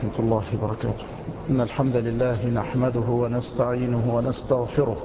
ورحمة الله وبركاته. إن الحمد لله نحمده ونستعينه ونستغفره،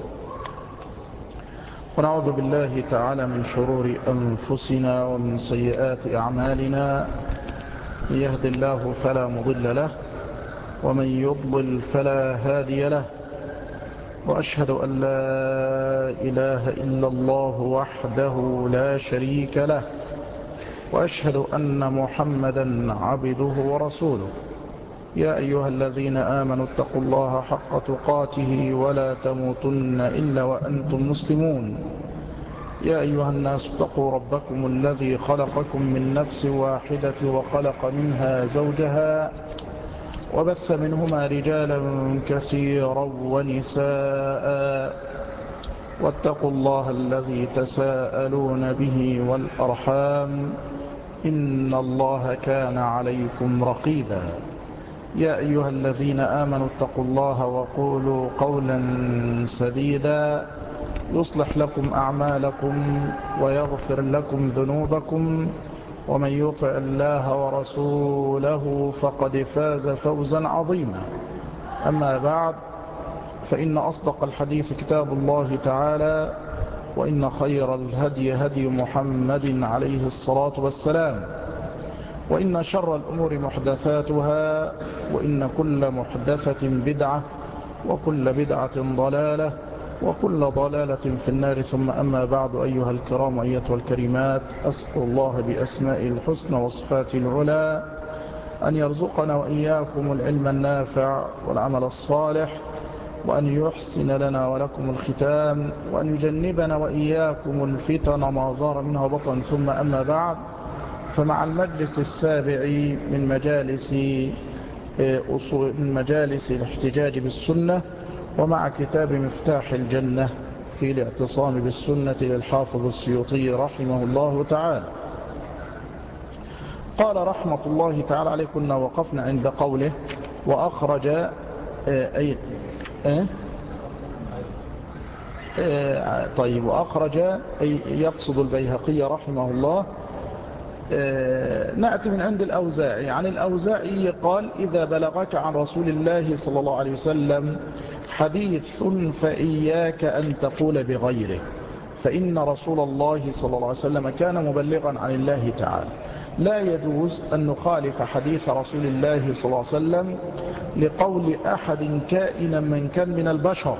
ونعوذ بالله تعالى من شرور أنفسنا ومن سيئات أعمالنا. من يهد الله فلا مضل له، ومن يضلل فلا هادي له، وأشهد أن لا إله إلا الله وحده لا شريك له، وأشهد أن محمدا عبده ورسوله. يا أيها الذين آمنوا اتقوا الله حق تقاته ولا تموتن إلا وأنتم مسلمون. يا أيها الناس اتقوا ربكم الذي خلقكم من نفس واحدة وخلق منها زوجها، وبث منهما رجالا كثيرا ونساء، واتقوا الله الذي تساءلون به والأرحام، إن الله كان عليكم رقيبا. يا أيها الذين آمنوا اتقوا الله وقولوا قولا سديدا يصلح لكم أعمالكم ويغفر لكم ذنوبكم، ومن يطع الله ورسوله فقد فاز فوزا عظيما. أما بعد، فإن أصدق الحديث كتاب الله تعالى، وإن خير الهدي هدي محمد عليه الصلاة والسلام، وإن شر الأمور محدثاتها، وإن كل محدثة بدعة، وكل بدعة ضلالة، وكل ضلالة في النار. ثم أما بعد، أيها الكرام أيتها الكريمات، أسأل الله بأسمائه الحسنى وصفاته العلى أن يرزقنا وإياكم العلم النافع والعمل الصالح، وأن يحسن لنا ولكم الختام، وأن يجنبنا وإياكم الفتن ما ظهر منها وبطن. ثم أما بعد، فمع المجلس السابع من مجالس الاحتجاج بالسنة، ومع كتاب مفتاح الجنة في الاعتصام بالسنة للحافظ السيوطي رحمه الله تعالى، قال رحمة الله تعالى عليه. كنا وقفنا عند قوله وأخرج طيب، وأخرج أي يقصد البيهقي رحمه الله. نأتي من عند الأوزاعي. عن الأوزاعي قال: إذا بلغك عن رسول الله صلى الله عليه وسلم حديث فإياك أن تقول بغيره، فإن رسول الله صلى الله عليه وسلم كان مبلغا عن الله تعالى. لا يجوز أن نخالف حديث رسول الله صلى الله عليه وسلم لقول أحد كائنا من كان من البشر،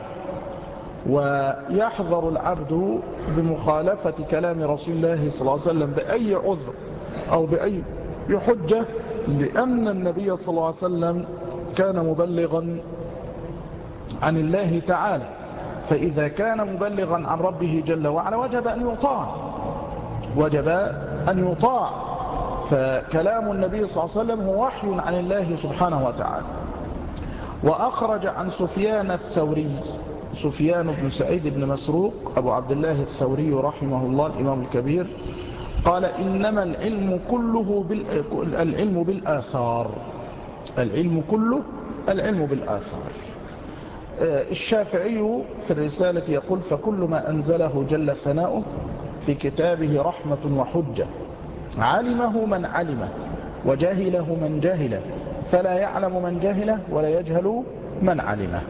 ويحذر العبد بمخالفة كلام رسول الله صلى الله عليه وسلم بأي عذر أو بأي حجة، لأن النبي صلى الله عليه وسلم كان مبلغا عن الله تعالى. فإذا كان مبلغا عن ربه جل وعلا وجب أن يطاع. فكلام النبي صلى الله عليه وسلم هو وحي عن الله سبحانه وتعالى. وأخرج عن سفيان الثوري، سفيان بن سعيد بن مسروق أبو عبد الله الثوري رحمه الله الإمام الكبير، قال: إنما العلم كله بالآثار. العلم كله العلم بالآثار. الشافعي في الرسالة يقول: فكل ما أنزله جل ثناؤه في كتابه رحمة وحجة، علمه من علمه وجهله من جهله، فلا يعلم من جهله ولا يجهل من علمه.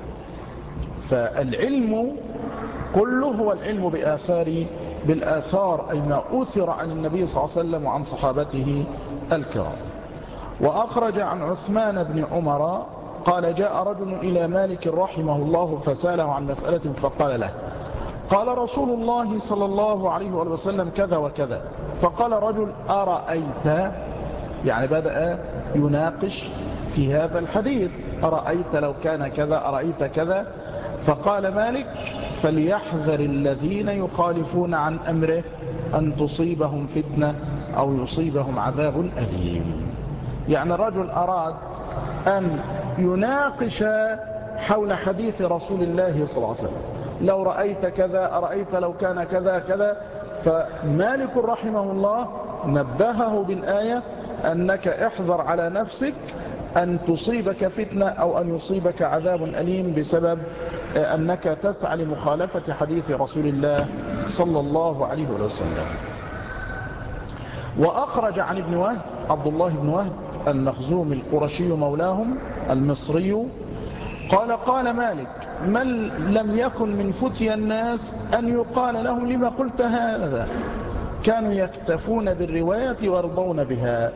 فالعلم كله هو العلم بالآثار، أي ما أثر عن النبي صلى الله عليه وسلم وعن صحابته الكرام. وأخرج عن عثمان بن عمر قال: جاء رجل إلى مالك رحمه الله فسأله عن مسألة، فقال له: قال رسول الله صلى الله عليه وسلم كذا وكذا. فقال رجل: أرأيت، يعني بدأ يناقش في هذا الحديث، أرأيت لو كان كذا، أرأيت كذا. فقال مالك: فليحذر الذين يخالفون عن أمره أن تصيبهم فتنة أو يصيبهم عذاب أليم. يعني الرجل أراد أن يناقش حول حديث رسول الله صلى الله عليه وسلم: لو رأيت كذا، أرأيت لو كان كذا كذا. فمالك رحمه الله نبهه بالآية أنك احذر على نفسك أن تصيبك فتنة أو أن يصيبك عذاب أليم بسبب أنك تسعى لمخالفة حديث رسول الله صلى الله عليه وسلم. وأخرج عن ابن وهب، عبد الله بن وهب المخزومي القرشي مولاهم المصري قال مالك: من لم يكن من فتيا الناس أن يقال لهم لما قلت هذا، كانوا يكتفون بالرواية ويرضون بها.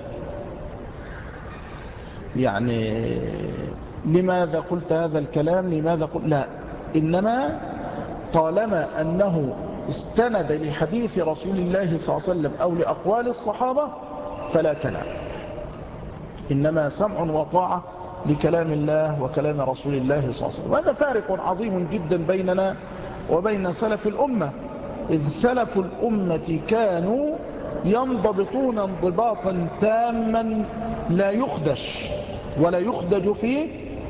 يعني لماذا قلت هذا الكلام؟ لماذا قلت؟ لا، إنما طالما أنه استند لحديث رسول الله صلى الله عليه وسلم أو لأقوال الصحابة فلا كلام، إنما سمع وطاعة لكلام الله وكلام رسول الله صلى الله عليه وسلم. وهذا فارق عظيم جدا بيننا وبين سلف الأمة، إذ سلف الأمة كانوا ينضبطون انضباطا تاما لا يخدش ولا يخدج فيه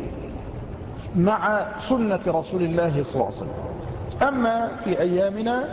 مع سنة رسول الله صلى الله عليه وسلم. أما في أيامنا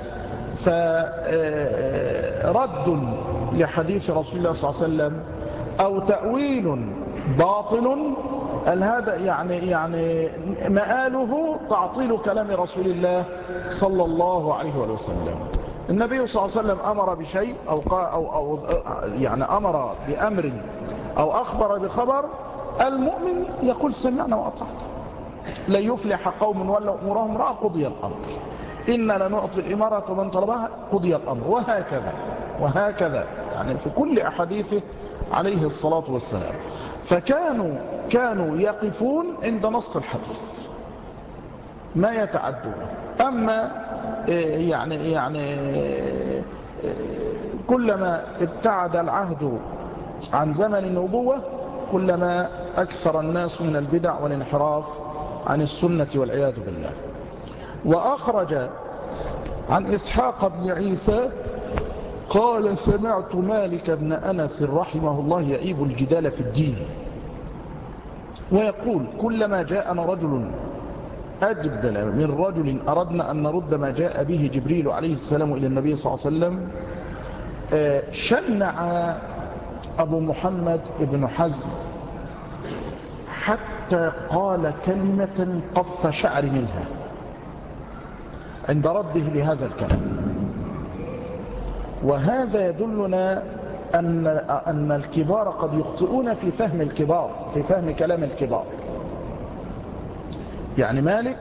فرد لحديث رسول الله صلى الله عليه وسلم أو تأويل باطل، هذا يعني مآله تعطيل كلام رسول الله صلى الله عليه وسلم. النبي صلى الله عليه وسلم أمر بشيء أو يعني أمر بأمر أو أخبر بخبر، المؤمن يقول سمعنا وأطعنا، لا يفلح قوم ولوا أمورهم رأى قضي الأمر، إنا لنعطي الإمارة من طلبها قضي الأمر، وهكذا يعني في كل أحاديثه عليه الصلاة والسلام. فكانوا يقفون عند نص الحديث ما يتعدون. أما يعني كلما ابتعد العهد عن زمن النبوة كلما أكثر الناس من البدع والانحراف عن السنة والعياذ بالله. وأخرج عن إسحاق بن عيسى قال: سمعت مالك بن أنس رحمه الله يعيب الجدال في الدين ويقول: كلما جاءنا رجل أجدل من رجل أردنا أن نرد ما جاء به جبريل عليه السلام إلى النبي صلى الله عليه وسلم. شنع أبو محمد ابن حزم حتى قال كلمة قف شعر منها عند رده لهذا الكلام. وهذا يدلنا أن الكبار قد يخطئون في فهم الكبار، في فهم كلام الكبار. يعني مالك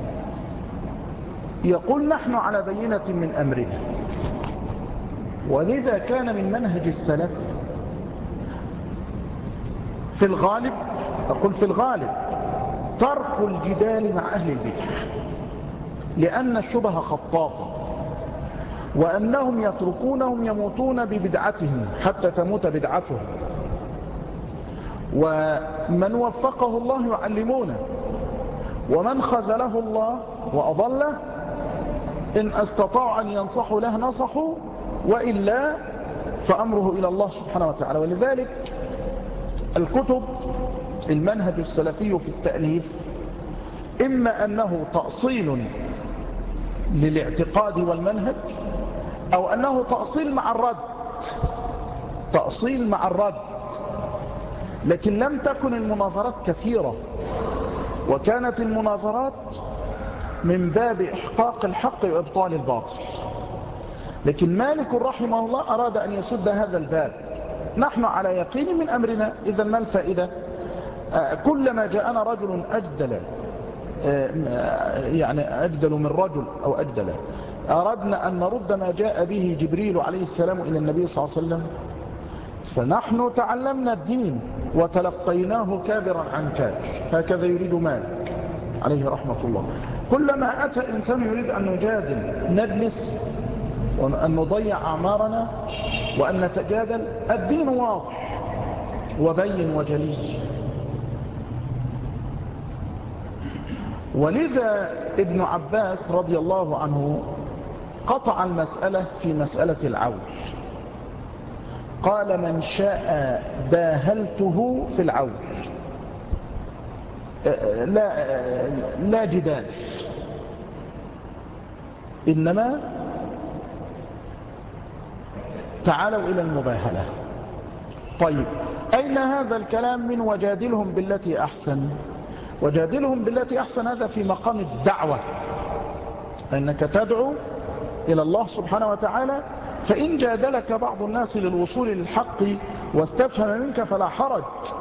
يقول: نحن على بينة من أمرنا، ولذا كان من منهج السلف في الغالب، أقول في الغالب، ترك الجدال مع أهل البدع، لأن الشبه خطافة، وأنهم يتركونهم يموتون ببدعتهم حتى تموت بدعتهم، ومن وفقه الله يعلمونه، ومن خذله الله وأضله إن استطاعوا أن ينصحوا له نصحوا، وإلا فأمره إلى الله سبحانه وتعالى. ولذلك الكتب المنهج السلفي في التأليف إما أنه تأصيل للاعتقاد والمنهج، أو أنه تأصيل مع الرد، لكن لم تكن المناظرات كثيرة، وكانت المناظرات من باب إحقاق الحق وإبطال الباطل. لكن مالك رحمه الله أراد أن يسد هذا الباب. نحن على يقين من أمرنا، إذا ما الفائدة؟ كلما جاءنا رجل أجدل من رجل أو أجدل أردنا أن نرد ما جاء به جبريل عليه السلام إلى النبي صلى الله عليه وسلم، فنحن تعلمنا الدين وتلقيناه كابرا عن كابر. هكذا يريد مالك عليه رحمة الله. كلما أتى إنسان يريد أن نجادل نجلس وأن نضيع أعمارنا وأن نتجادل، الدين واضح وبين وجلي. ولذا ابن عباس رضي الله عنه قطع المسألة في مسألة العول، قال: من شاء باهلته في العول، لا جدال، إنما تعالوا إلى المباهلة. طيب، أين هذا الكلام من وجادلهم بالتي أحسن؟ وجادلهم بالتي أحسن هذا في مقام الدعوة، أنك تدعو إلى الله سبحانه وتعالى، فإن جادلك بعض الناس للوصول للحق واستفهم منك فلا حرج،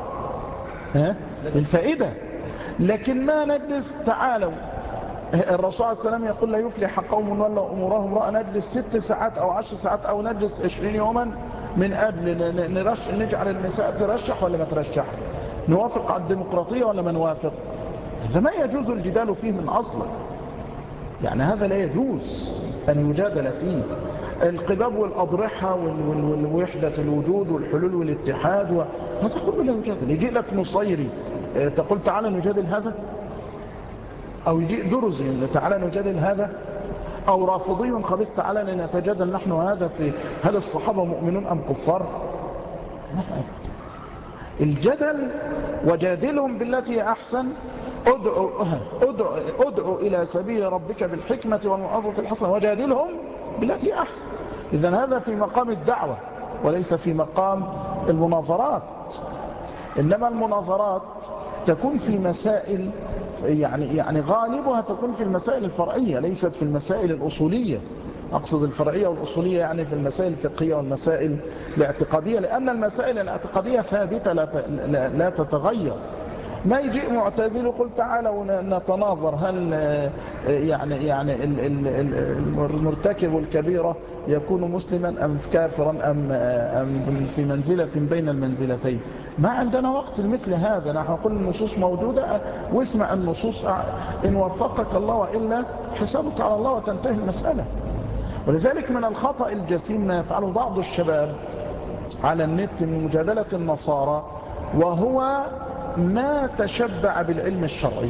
الفائدة. لكن ما نجلس تعالوا، الرسول عليه السلام يقول لا يفلح قوم ولوا أمورهم رأى، نجلس 6 ساعات أو 10 ساعات أو نجلس 20 يوما من أجل نجعل النساء ترشح ولا ما ترشح، نوافق على الديمقراطية ولا ما نوافق. هذا ما يجوز الجدال فيه من أصله، يعني هذا لا يجوز أن يجادل فيه. القباب والأضرحة والوحدة الوجود والحلول والاتحاد هذا كله لا يجادل. يجي لك نصيري تقول تعالى نجادل هذا، أو يجيء درزي تعالى نجادل هذا، أو رافضي خبيث تعالى لنتجادل نحن هذا في هل الصحابة مؤمنون أم كفار. الجدل وجادلهم بالتي أحسن، ادعو إلى سبيل ربك بالحكمة والموعظة الحسنة وجادلهم بالتي أحسن. إذن هذا في مقام الدعوة وليس في مقام المناظرات. إنما المناظرات تكون في مسائل يعني غالبها تكون في المسائل الفرعية ليست في المسائل الأصولية. أقصد الفرعية والأصولية يعني في المسائل الفقهية والمسائل الاعتقادية، لأن المسائل الاعتقادية ثابتة لا تتغير. ما يجيء معتزل يقول تعالوا نتناظر هل يعني المرتكب الكبيرة يكون مسلما أم كافرا أم في منزلة بين المنزلتين. ما عندنا وقت لمثل هذا. نحن نقول النصوص موجودة واسمع النصوص، إن وفقك الله وإلا حسابك على الله وتنتهي المسألة. ولذلك من الخطأ الجسيم ما يفعله بعض الشباب على النت من مجادلة النصارى، وهو ما تشبع بالعلم الشرعي.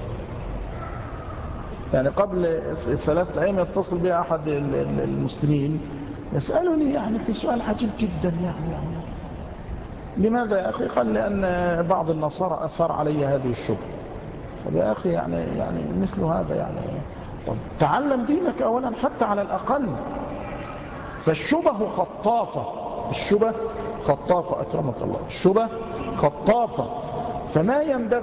يعني قبل 3 أيام يتصل بي أحد المسلمين يسألني يعني في سؤال عجيب جدا، يعني لماذا يا أخي؟ قال لأن بعض النصارى أثار علي هذه الشبهة. طب يا أخي يعني مثل هذا يعني طب تعلم دينك أولا حتى على الأقل. فالشبه خطافة، الشبه خطافة أكرمك الله، الشبه خطافة. فما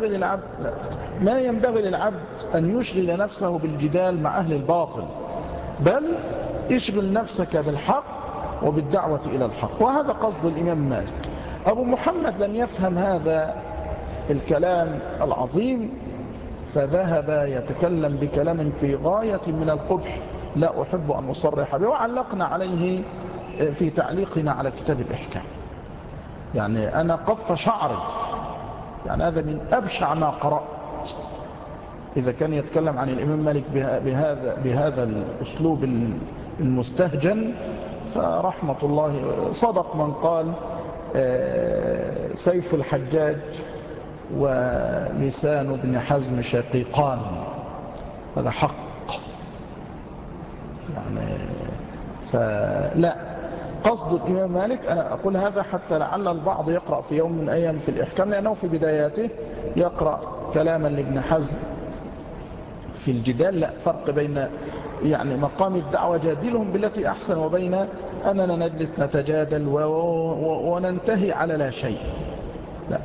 ينبغي للعبد أن يشغل نفسه بالجدال مع أهل الباطل، بل اشغل نفسك بالحق وبالدعوة إلى الحق. وهذا قصد الإمام مالك. أبو محمد لم يفهم هذا الكلام العظيم، فذهب يتكلم بكلام في غاية من القبح لا أحب أن أصرح به، وعلقنا عليه في تعليقنا على كتاب الإحكام. يعني أنا قف شعري، يعني هذا من أبشع ما قرأت. إذا كان يتكلم عن الإمام مالك بهذا الأسلوب المستهجن، فرحمة الله صدق من قال سيف الحجاج ولسان ابن حزم شقيقان. هذا حق يعني. فلا، قصد الإمام مالك، أنا أقول هذا حتى لعل البعض يقرأ في يوم من الأيام في الإحكام، لأنه في بداياته يقرأ كلاما لابن حزم في الجدال. لا فرق بين يعني مقام الدعوة جادلهم بالتي أحسن، وبين أننا نجلس نتجادل وننتهي على لا شيء. لا.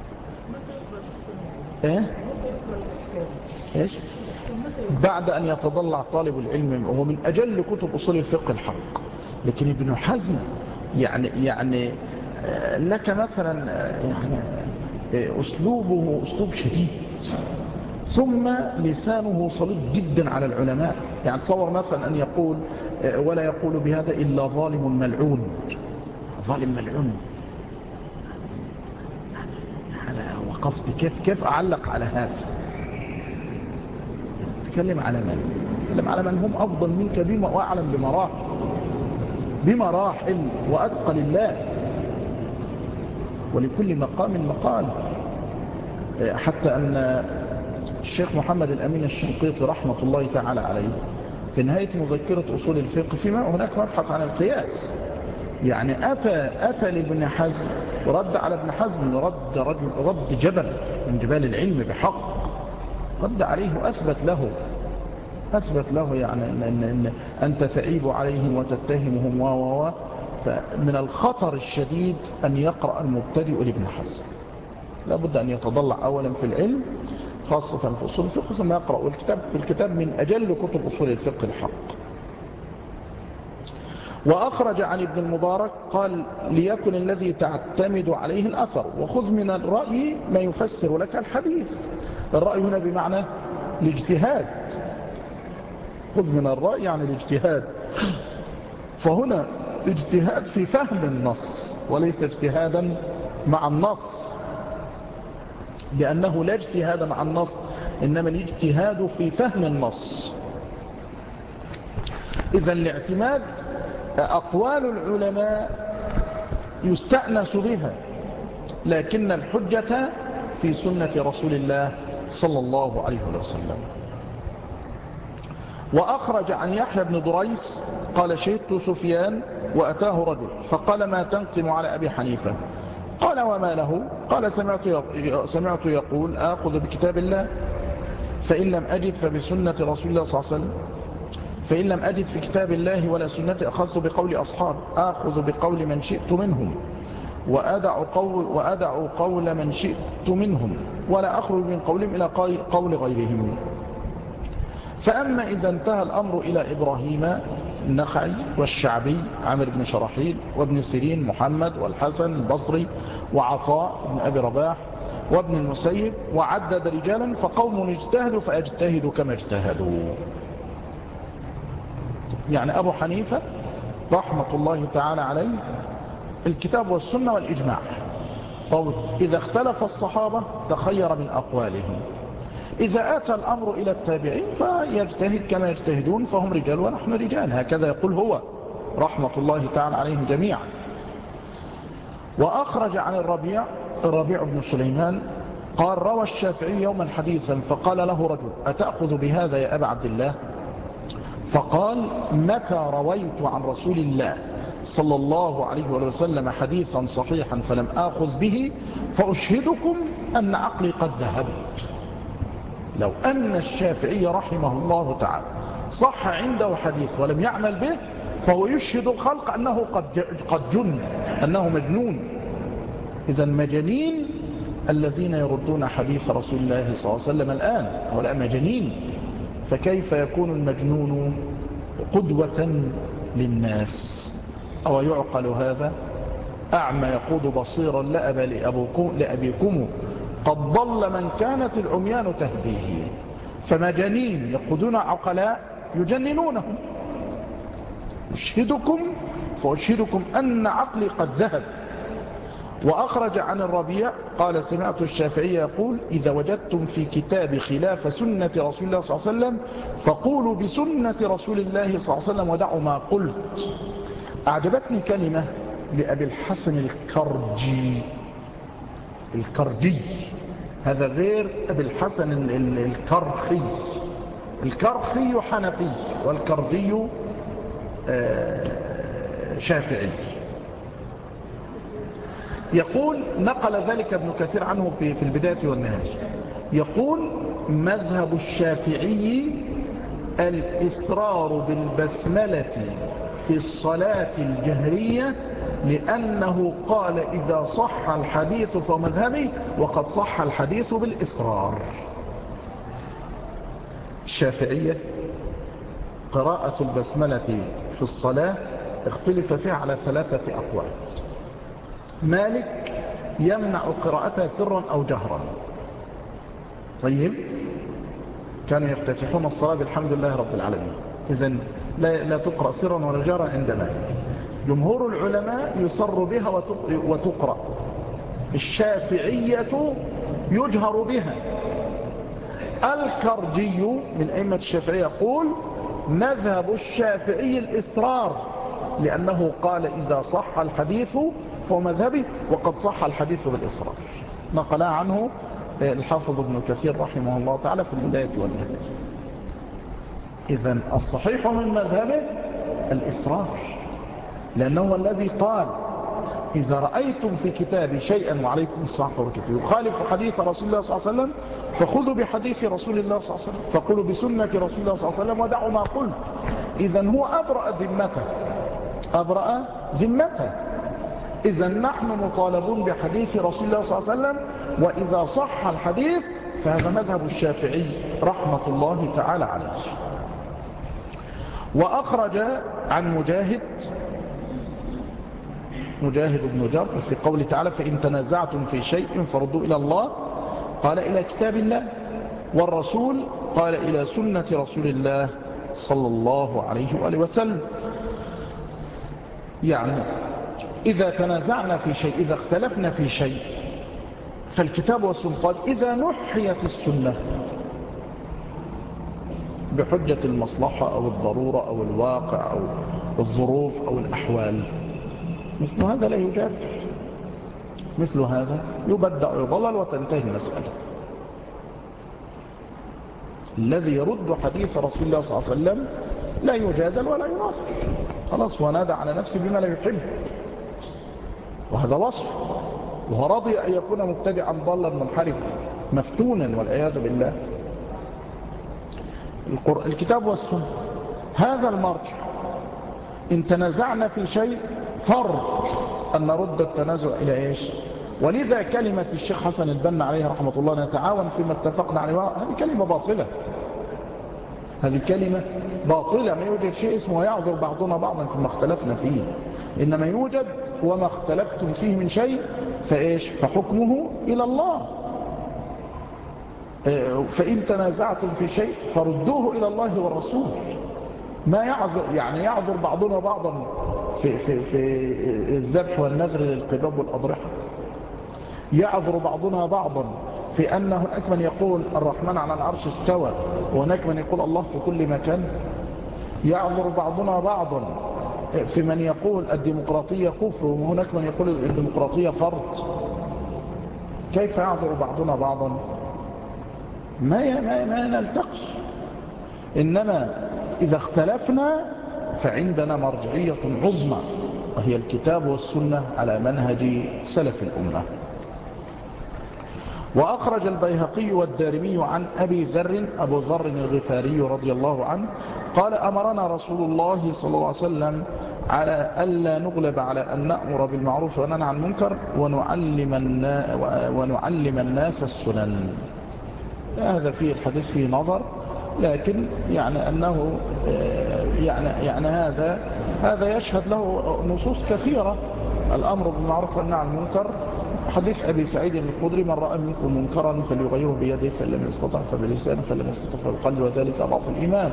إيش؟ بعد أن يتضلع طالب العلم، هو من أجل كتب أصول الفقه الحق. لكن ابن حزم يعني لك مثلا يعني أسلوبه أسلوب شديد، ثم لسانه صلب جدا على العلماء. يعني تصور مثلا أن يقول ولا يقول بهذا إلا ظالم ملعون. ظالم ملعون، أنا وقفت كيف أعلق على هذا؟ تكلم على من؟ تكلم على من هم أفضل منك بما وأعلم بمراحل وأتقى لله. ولكل مقام مقال. حتى أن الشيخ محمد الأمين الشنقيطي رحمة الله تعالى عليه في نهاية مذكرة أصول الفقه فيما هناك مبحث عن القياس، يعني أتى لابن حزم ورد على ابن حزم رد جبل من جبال العلم بحق، رد عليه أثبت له يعني أن أنت تعيب عليهم وتتهمهم فمن الخطر الشديد أن يقرأ المبتدئ لابن حزم. لابد أن يتضلع أولا في العلم خاصة في أصول الفقه، ثم يقرأ الكتاب من أجل كتب أصول الفقه الحق. وأخرج عن ابن المبارك قال ليكن الذي تعتمد عليه الأثر وخذ من الرأي ما يفسر لك الحديث. الرأي هنا بمعنى الاجتهاد، خذ من الرأي يعني الاجتهاد، فهنا اجتهاد في فهم النص وليس اجتهادا مع النص، لأنه لا اجتهاد مع النص إنما الاجتهاد في فهم النص. إذا الاعتماد أقوال العلماء يستأنس بها، لكن الحجة في سنة رسول الله صلى الله عليه وسلم. وأخرج عن يحيى بن دريس قال شهدت سفيان وأتاه رجل فقال ما تنقم على أبي حنيفة؟ قال وما له؟ قال سمعت يقول آخذ بكتاب الله فإن لم أجد فبسنة رسول الله صلى الله عليه وسلم، فإن لم أجد في كتاب الله ولا سنة أخذت بقول أصحاب، آخذ بقول من شئت منهم وأدع قول من شئت منهم ولا أخرج من قولهم إلى قول غيرهم. فأما إذا انتهى الأمر إلى إبراهيم النخعي والشعبي عامر بن شراحيل وابن سيرين محمد والحسن البصري وعطاء بن أبي رباح وابن المسيب وعدد رجالا فقوم اجتهدوا فأجتهدوا كما اجتهدوا. يعني أبو حنيفة رحمة الله تعالى عليه الكتاب والسنة والإجماع. طيب إذا اختلف الصحابة تخير من أقوالهم، إذا أتى الأمر إلى التابعين فيجتهد كما يجتهدون فهم رجال ونحن رجال، هكذا يقول هو رحمة الله تعالى عليهم جميعا. وأخرج عن الربيع بن سليمان قال روى الشافعي يوما حديثا فقال له رجل أتأخذ بهذا يا أبا عبد الله؟ فقال متى رويت عن رسول الله صلى الله عليه وسلم حديثا صحيحا فلم آخذ به فأشهدكم أن عقلي قد ذهب. لو أن الشافعي رحمه الله تعالى صح عنده حديث ولم يعمل به فهو يشهد الخلق أنه قد جن، أنه مجنون. إذا مجانين الذين يردون حديث رسول الله صلى الله عليه وسلم الآن هؤلاء مجانين، فكيف يكون المجنون قدوة للناس؟ أو يعقل هذا؟ أعمى يقود بصيرا لأبى لأبيكم قد ضل من كانت العميان تهديه. فمجانين يقودون عقلاء يجننونهم. أشهدكم فأشهدكم أن عقلي قد ذهب. وأخرج عن الربيع قال سمعت الشافعي يقول إذا وجدتم في كتاب خلاف سنة رسول الله صلى الله عليه وسلم فقولوا بسنة رسول الله صلى الله عليه وسلم ودعوا ما قلت. أعجبتني كلمة لأبي الحسن الكرجي، هذا غير أبي الحسن الكرخي حنفي والكرجي شافعي. يقول نقل ذلك ابن كثير عنه في البداية والنهاية، يقول مذهب الشافعي الإصرار بالبسملة في الصلاة الجهرية لأنه قال إذا صح الحديث فمذهبي وقد صح الحديث بالإصرار. الشافعية قراءة البسملة في الصلاة اختلف فيها على 3 أقوال. مالك يمنع قراءتها سرا أو جهرا. طيب كانوا يفتتحون الصلاة بالحمد لله رب العالمين، إذن لا تقرأ سرا ولا جهرا عند مالك. جمهور العلماء يصر بها وتقرأ. الشافعية يجهر بها. الكرجي من أئمة الشافعية يقول مذهب الشافعي الإصرار لأنه قال إذا صح الحديث فهو مذهبي وقد صح الحديث بالإصرار. نقل عنه الحافظ ابن كثير رحمه الله تعالى في البداية والنهاية. إذن الصحيح من مذهبه الإصرار، لأنه الذي قال إذا رأيتم في كتابي شيئا وعليكم الصحة والكتاب يخالف حديث رسول الله صلى الله عليه وسلم فخذوا بحديث رسول الله صلى الله عليه وسلم، فقولوا بسنة رسول الله صلى الله عليه وسلم ودعوا ما قلت. إذن هو أبرأ ذمته. إذن نحن مطالبون بحديث رسول الله صلى الله عليه وسلم، وإذا صح الحديث فهذا مذهب الشافعي رحمة الله تعالى عليه. وأخرج عن مجاهد بن جبر في قوله تعالى فإن تنازعتم في شيء فردوا إلى الله، قال إلى كتاب الله، والرسول قال إلى سنة رسول الله صلى الله عليه وآله وسلم. يعني إذا تنازعنا في شيء، إذا اختلفنا في شيء، فالكتاب والسنة. قال إذا نحيت السنة بحجة المصلحة أو الضرورة أو الواقع أو الظروف أو الأحوال، مثل هذا لا يجادل، مثل هذا يبدع ويضلل وتنتهي المسألة. الذي يرد حديث رسول الله صلى الله عليه وسلم لا يجادل ولا يناظر، خلاص ونادى على نفسه بما لا يحب، وهذا وصف، وهو راضي أن يكون مبتدعا ضالا منحرفا مفتونا والعياذ بالله. الكتاب والسنة هذا المرجع. إن تنازعنا في شيء فرض أن نرد التنازع إلى إيش؟ ولذا كلمة الشيخ حسن البنا عليه رحمة الله نتعاون فيما اتفقنا عليه، هذه كلمة باطلة، هذه كلمة باطلة. ما يوجد شيء اسمه يعذر بعضنا بعضا فيما اختلفنا فيه، إنما يوجد وما اختلفتم فيه من شيء فإيش؟ فحكمه إلى الله. فإن تنازعتم في شيء فردوه إلى الله والرسول. ما يعذر، يعني يعذر بعضنا بعضا في الذبح والنذر للقباب والأضرحة، يعذر بعضنا بعضا في أن هناك من يقول الرحمن على العرش استوى وهناك من يقول الله في كل مكان، يعذر بعضنا بعضا في من يقول الديمقراطية كفر وهناك من يقول الديمقراطية فرض. كيف يعذر بعضنا بعضا؟ ما نلتقي. إنما إذا اختلفنا فعندنا مرجعية عظمى وهي الكتاب والسنة على منهج سلف الأمة. وأخرج البيهقي والدارمي عن أبي ذر الغفاري رضي الله عنه قال أمرنا رسول الله صلى الله عليه وسلم على ألا نغلب على أن نأمر بالمعروف وننهى عن المنكر ونعلم الناس السنن. هذا فيه الحديث فيه نظر، لكن يعني أنه يعني هذا يشهد له نصوص كثيرة. الأمر بالمعروف والنهي عن المنكر، حديث أبي سعيد الخدري من رأى منكم منكرا فليغيره بيده فإن لم يستطع فبلسانه فإن لم يستطع فبقلبه وذلك أضعف الإيمان.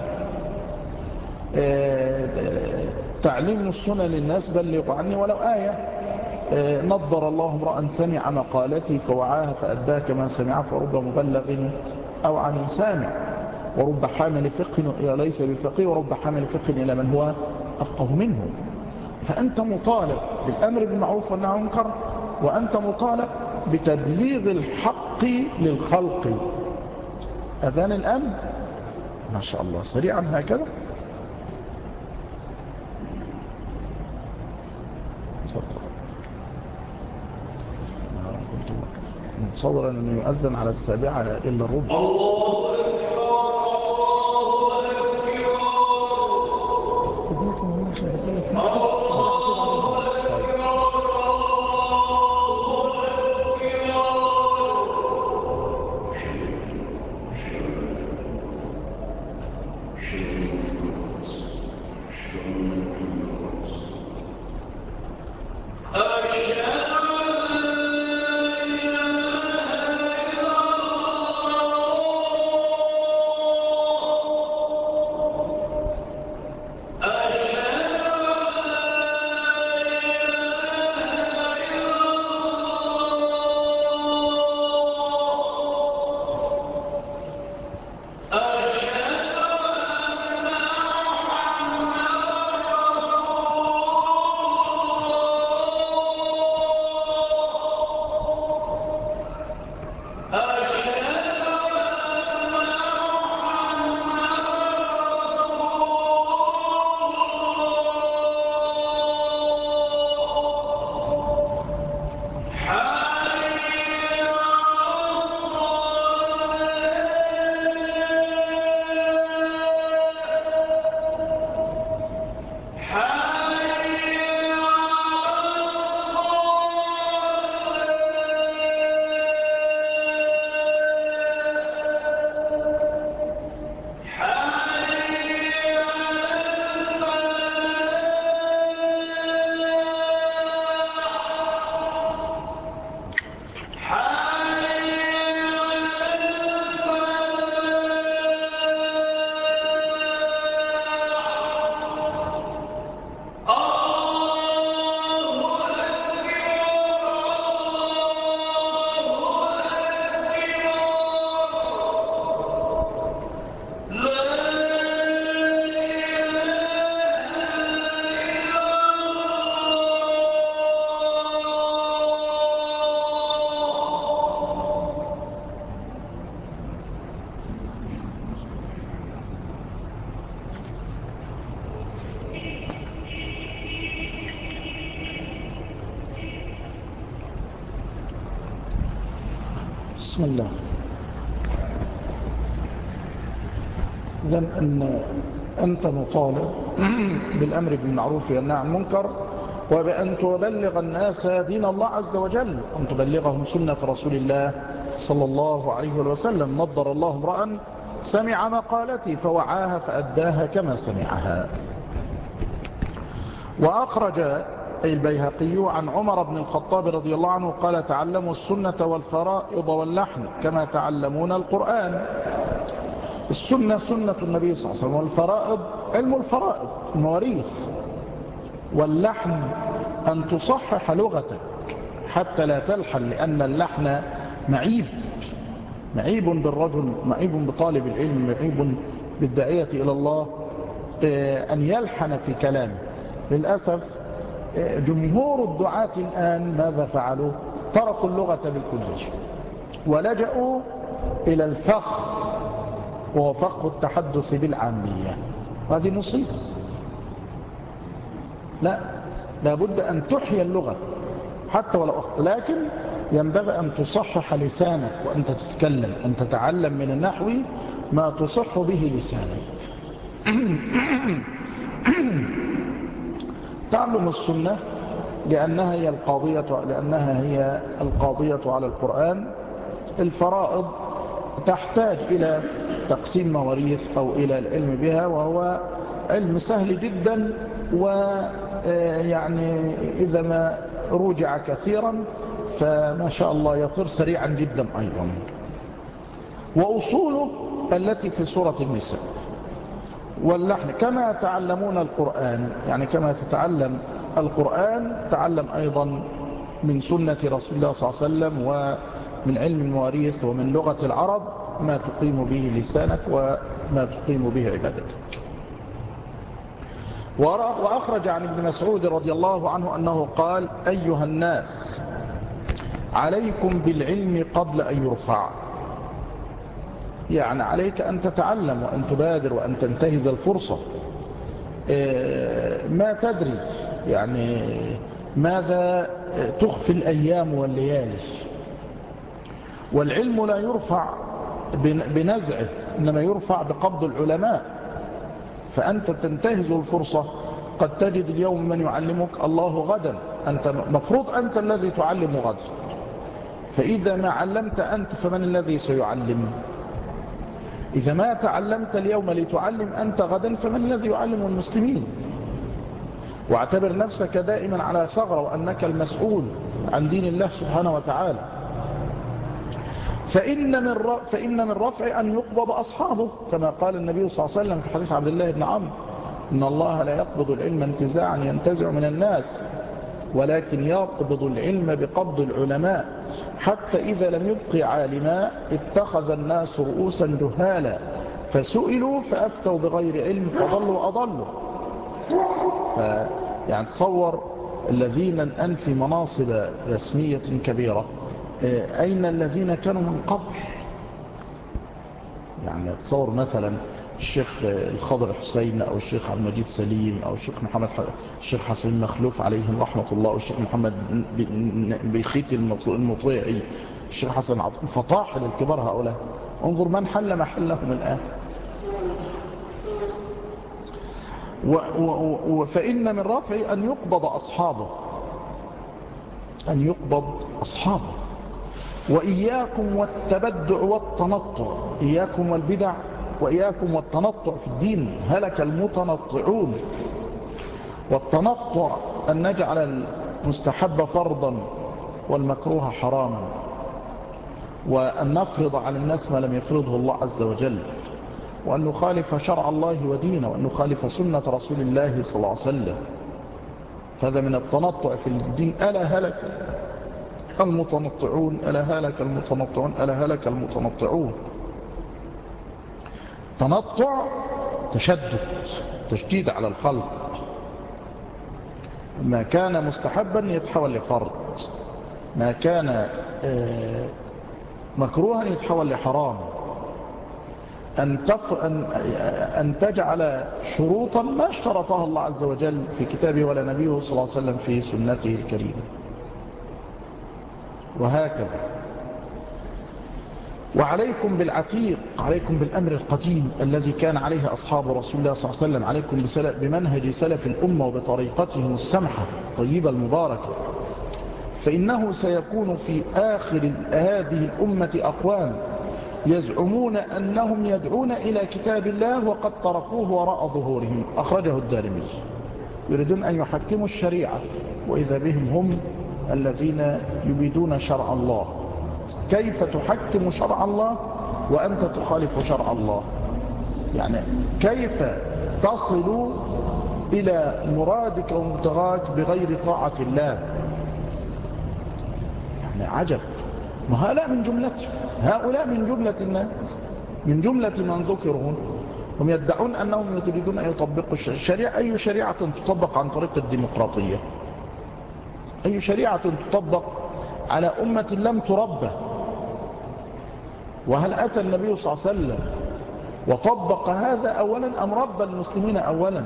تعليم السنة للناس بلغوا عني ولو آية. نضر الله امرأ سمع مقالتي فوعاها فأداها كما سمعها فرب مبلغ أو عن سامع ورب حامل فقه إلى ليس بفقيه ورب حامل فقه إلى من هو أفقه منه. فأنت مطالب بالأمر بالمعروف والنهي عن المنكر، وأنت مطالب بتبليغ الحق للخلق. أذان الأمن ما شاء الله سريعا هكذا. كنت متصورا أنه يؤذن على 7:45. الله أكبر بسم الله. إذن أنت مطالب بالأمر بالمعروف والنهي عن المنكر، وبأن تبلغ الناس دين الله عز وجل، أن تبلغهم سنة رسول الله صلى الله عليه وسلم. نضر الله امرأ سمع مقالتي فوعاها فأداها كما سمعها. وأخرج البيهقي عن عمر بن الخطاب رضي الله عنه قال: تعلموا السنة والفرائض واللحن كما تعلمون القرآن. السنة سنة النبي صلى الله عليه وسلم، والفرائض علم الفرائض المواريث، واللحن أن تصحح لغتك حتى لا تلحن، لأن اللحن معيب بالرجل، معيب بطالب العلم، معيب بالداعية إلى الله أن يلحن في كلامه. للأسف جمهور الدعاة الآن ماذا فعلوا؟ تركوا اللغة بالكلية ولجأوا إلى الفخ، وهو فخ التحدث بالعامية. هذه مصيبة. لا بد أن تحيي اللغة حتى ولو أخطأ، لكن ينبغي أن تصحح لسانك وأنت تتكلم، أن تتعلم من النحو ما تصح به لسانك. تعلم السنة لأنها هي القاضية على القرآن. الفرائض تحتاج إلى تقسيم مواريث أو إلى العلم بها، وهو علم سهل جدا، ويعني إذا ما رجع كثيرا فما شاء الله يطير سريعا جدا أيضا. وأصوله التي في سورة النساء. واللحن كما تعلمون القرآن، يعني كما تتعلم القرآن تعلم أيضا من سنة رسول الله صلى الله عليه وسلم، ومن علم المواريث، ومن لغة العرب ما تقيم به لسانك وما تقيم به عبادتك. وأخرج عن ابن مسعود رضي الله عنه أنه قال: أيها الناس عليكم بالعلم قبل أن يرفع. يعني عليك أن تتعلم وأن تبادر وأن تنتهز الفرصة. ما تدري يعني ماذا تخفي الأيام والليالي. والعلم لا يرفع بنزعه، إنما يرفع بقبض العلماء. فأنت تنتهز الفرصة. قد تجد اليوم من يعلمك الله غدا، أنت مفروض أنت الذي تعلم غدا. فإذا ما علمت أنت فمن الذي سيعلم؟ إذا ما تعلمت اليوم لتعلم أنت غدا فمن الذي يعلم المسلمين؟ واعتبر نفسك دائما على ثغرة، وأنك المسؤول عن دين الله سبحانه وتعالى. فإن من رفع أن يقبض أصحابه، كما قال النبي صلى الله عليه وسلم في حديث عبد الله بن عمرو: إن الله لا يقبض العلم انتزاعا ينتزع من الناس، ولكن يقبض العلم بقبض العلماء، حتى إذا لم يبق عالما اتخذ الناس رؤوسا جهالا فسئلوا فأفتوا بغير علم فضلوا وأضلوا. يعني تصور الذين الآن في مناصب رسمية كبيرة، أين الذين كانوا من قبل؟ يعني تصور مثلا الشيخ الخضر حسين، أو الشيخ عبد المجيد سليم، أو الشيخ حسن مخلوف عليهم رحمة الله، أو الشيخ محمد بخيت المطيعي، الشيخ حسن عطل، فطاحل الكبار هؤلاء. انظر من حل محلهم الآن. فإن من رفع أن يقبض أصحابه. وإياكم والتبدع والتنطع، إياكم والبدع وإياكم والتنطع في الدين، هلك المتنطعون. والتنطع أن نجعل المستحب فرضا والمكروه حراما، وأن نفرض على الناس ما لم يفرضه الله عز وجل، وأن نخالف شرع الله ودينه، وأن نخالف سنة رسول الله صلى الله عليه وسلم. فهذا من التنطع في الدين. ألا هلك المتنطعون، ألا هلك المتنطعون، ألا هلك المتنطعون. تنطع تشديد على الخلق. ما كان مستحبا يتحول لفرض، ما كان مكروها يتحول لحرام. أن تجعل شروطا ما اشترطها الله عز وجل في كتابه ولا نبيه صلى الله عليه وسلم في سنته الكريمة، وهكذا. وعليكم بالعتيق، عليكم بالأمر القديم الذي كان عليه أصحاب رسول الله صلى الله عليه وسلم، عليكم بمنهج سلف الأمة وبطريقتهم السمحة طيبة المباركة. فإنه سيكون في آخر هذه الأمة أقوام يزعمون أنهم يدعون إلى كتاب الله وقد تركوه وراء ظهورهم. أخرجه الدارمي. يريدون أن يحكموا الشريعة وإذا بهم هم الذين يبيدون شرع الله. كيف تحكم شرع الله وأنت تخالف شرع الله؟ يعني كيف تصل إلى مرادك ومبتغاك بغير طاعة الله؟ يعني عجب. هؤلاء من جملة الناس، من جملة من ذكرهم. هم يدعون أنهم يريدون أن يطبقوا الشريعة. أي شريعة تطبق عن طريق الديمقراطية؟ أي شريعة تطبق على أمة لم تربى؟ وهل أتى النبي صلى الله عليه وسلم وطبق هذا أولا أم ربى المسلمين أولا؟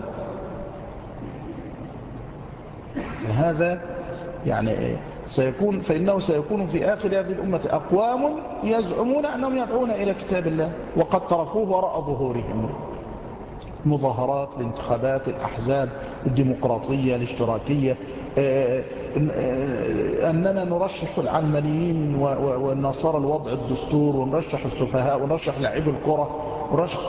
فهذا يعني فإنه سيكون في آخر هذه الأمة أقوام يزعمون أنهم يدعون إلى كتاب الله وقد تركوه وراء ظهورهم. مظاهرات، الانتخابات، الأحزاب، الديمقراطية، الاشتراكية، أننا نرشح العلمانيين والنصارى الوضع الدستور، ونرشح السفهاء، ونرشح لاعبي الكرة، ونرشح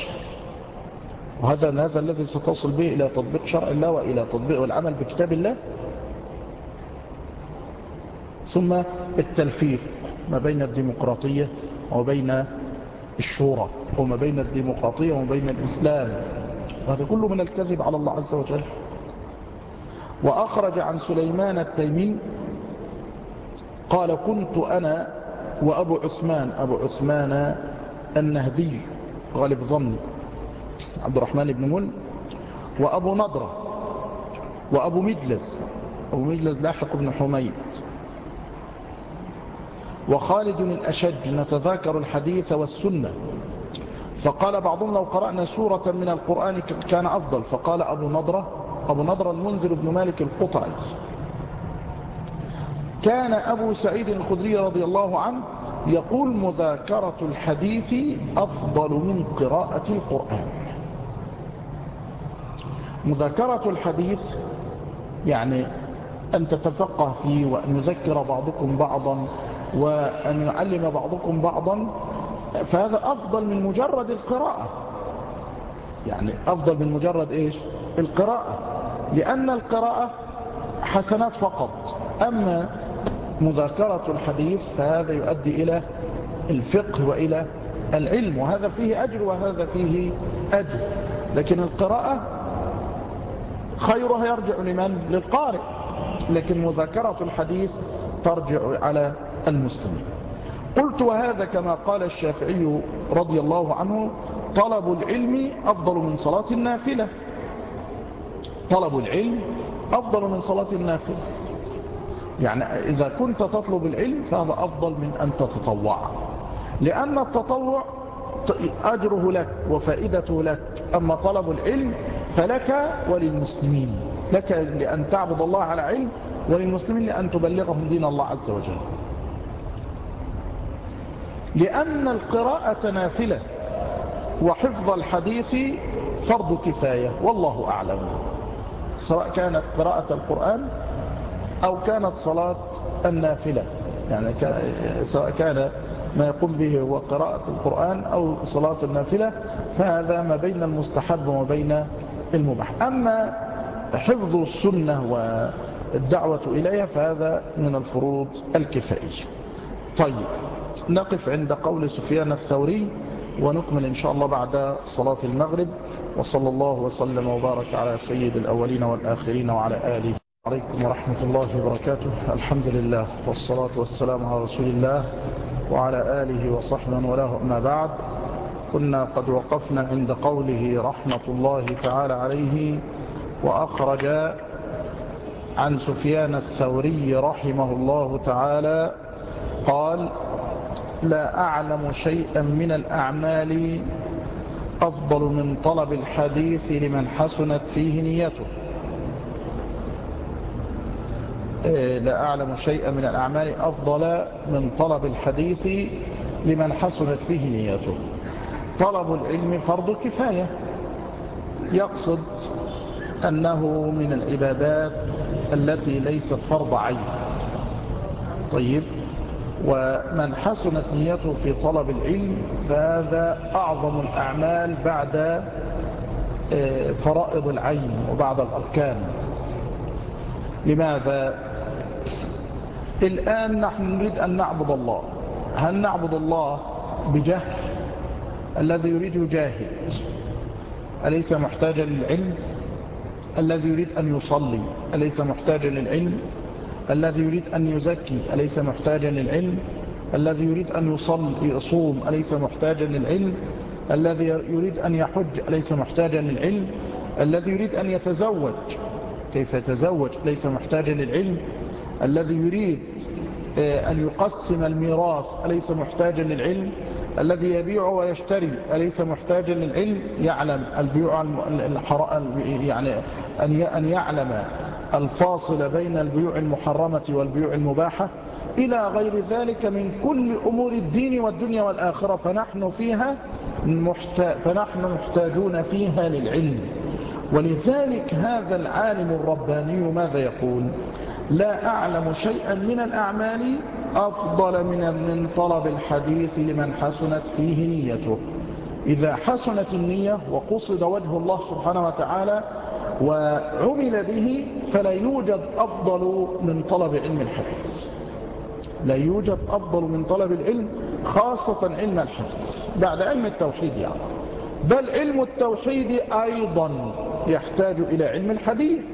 وهذا الذي ستصل به إلى تطبيق شرع الله وإلى تطبيق والعمل بكتاب الله. ثم التلفيق ما بين الديمقراطية وبين الشورى، وما بين الديمقراطية وما بين الإسلام، وهذا كله من الكذب على الله عز وجل. وأخرج عن سليمان التيمي قال: كنت أنا وأبو عثمان النهدي غالب ظني عبد الرحمن بن مل، وأبو نضرة، وأبو مجلس لاحق بن حميد، وخالد الأشج نتذاكر الحديث والسنة. فقال بعضهم: لو قرأنا سورة من القرآن كان أفضل. فقال أبو نضرة المنذر بن مالك القطعي: كان أبو سعيد الخدري رضي الله عنه يقول: مذاكرة الحديث أفضل من قراءة القرآن. مذاكرة الحديث يعني أن تتفقه فيه، وأن يذكر بعضكم بعضا، وأن يعلم بعضكم بعضا، فهذا أفضل من مجرد القراءة. يعني أفضل من مجرد إيش؟ القراءة، لأن القراءة حسنات فقط. أما مذاكرة الحديث فهذا يؤدي إلى الفقه وإلى العلم، وهذا فيه أجر وهذا فيه أجر. لكن القراءة خيرها يرجع لمن؟ للقارئ. لكن مذاكرة الحديث ترجع على المسلمين. قلت: وهذا كما قال الشافعي رضي الله عنه: طلب العلم أفضل من صلاة النافلة. طلب العلم أفضل من صلاة النافلة. يعني إذا كنت تطلب العلم فهذا أفضل من أن تتطوع، لأن التطوع أجره لك وفائدته لك، أما طلب العلم فلك وللمسلمين، لك لأن تعبد الله على علم، وللمسلمين لأن تبلغهم دين الله عز وجل. لأن القراءة نافلة، وحفظ الحديث فرض كفاية، والله أعلم، سواء كانت قراءة القرآن أو كانت صلاة النافلة. يعني سواء كان ما يقوم به هو قراءة القرآن أو صلاة النافلة، فهذا ما بين المستحب وما بين المباح. أما حفظ السنة والدعوة إليها فهذا من الفروض الكفائية. طيب، نقف عند قول سفيان الثوري ونكمل إن شاء الله بعد صلاة المغرب. وصلى الله وسلم وبارك على سيد الأولين والآخرين وعلى آله. عليكم ورحمة الله وبركاته. الحمد لله والصلاة والسلام على رسول الله وعلى آله وصحبه وله. أما بعد، كنا قد وقفنا عند قوله رحمة الله تعالى عليه: وأخرج عن سفيان الثوري رحمه الله تعالى قال: لا أعلم شيئا من الأعمال أفضل من طلب الحديث لمن حسنت فيه نيته. لا أعلم شيئا من الأعمال أفضل من طلب الحديث لمن حسنت فيه نيته. طلب العلم فرض كفاية، يقصد أنه من العبادات التي ليست فرض عين. طيب، ومن حسنت نيته في طلب العلم فهذا أعظم الأعمال بعد فرائض العين وبعد الأركان. لماذا؟ الآن نحن نريد أن نعبد الله، هل نعبد الله بجهل؟ الذي يريد يجاهد أليس محتاجا للعلم؟ الذي يريد أن يصلي أليس محتاجا للعلم؟ الذي يريد أن يزكي أليس محتاجا للعلم؟ الذي يريد أن يصوم أليس محتاجا للعلم؟ الذي يريد أن يحج أليس محتاجا للعلم؟ الذي يريد أن يتزوج كيف يتزوج أليس محتاجا للعلم؟ الذي يريد أن يقسم الميراث أليس محتاجا للعلم؟ الذي يبيع ويشتري أليس محتاجا للعلم؟ يعلم البيوع يعني أن يعلم الفاصل بين البيوع المحرمة والبيوع المباحة إلى غير ذلك من كل أمور الدين والدنيا والآخرة، فنحن محتاجون فيها للعلم. ولذلك هذا العالم الرباني ماذا يقول؟ لا أعلم شيئا من الأعمال أفضل من طلب الحديث لمن حسنت فيه نيته. إذا حسنت النية وقصد وجه الله سبحانه وتعالى وعمل به فلا يوجد أفضل من طلب علم الحديث، لا يوجد أفضل من طلب العلم، خاصة علم الحديث بعد علم التوحيد يعني. بل علم التوحيد أيضا يحتاج إلى علم الحديث.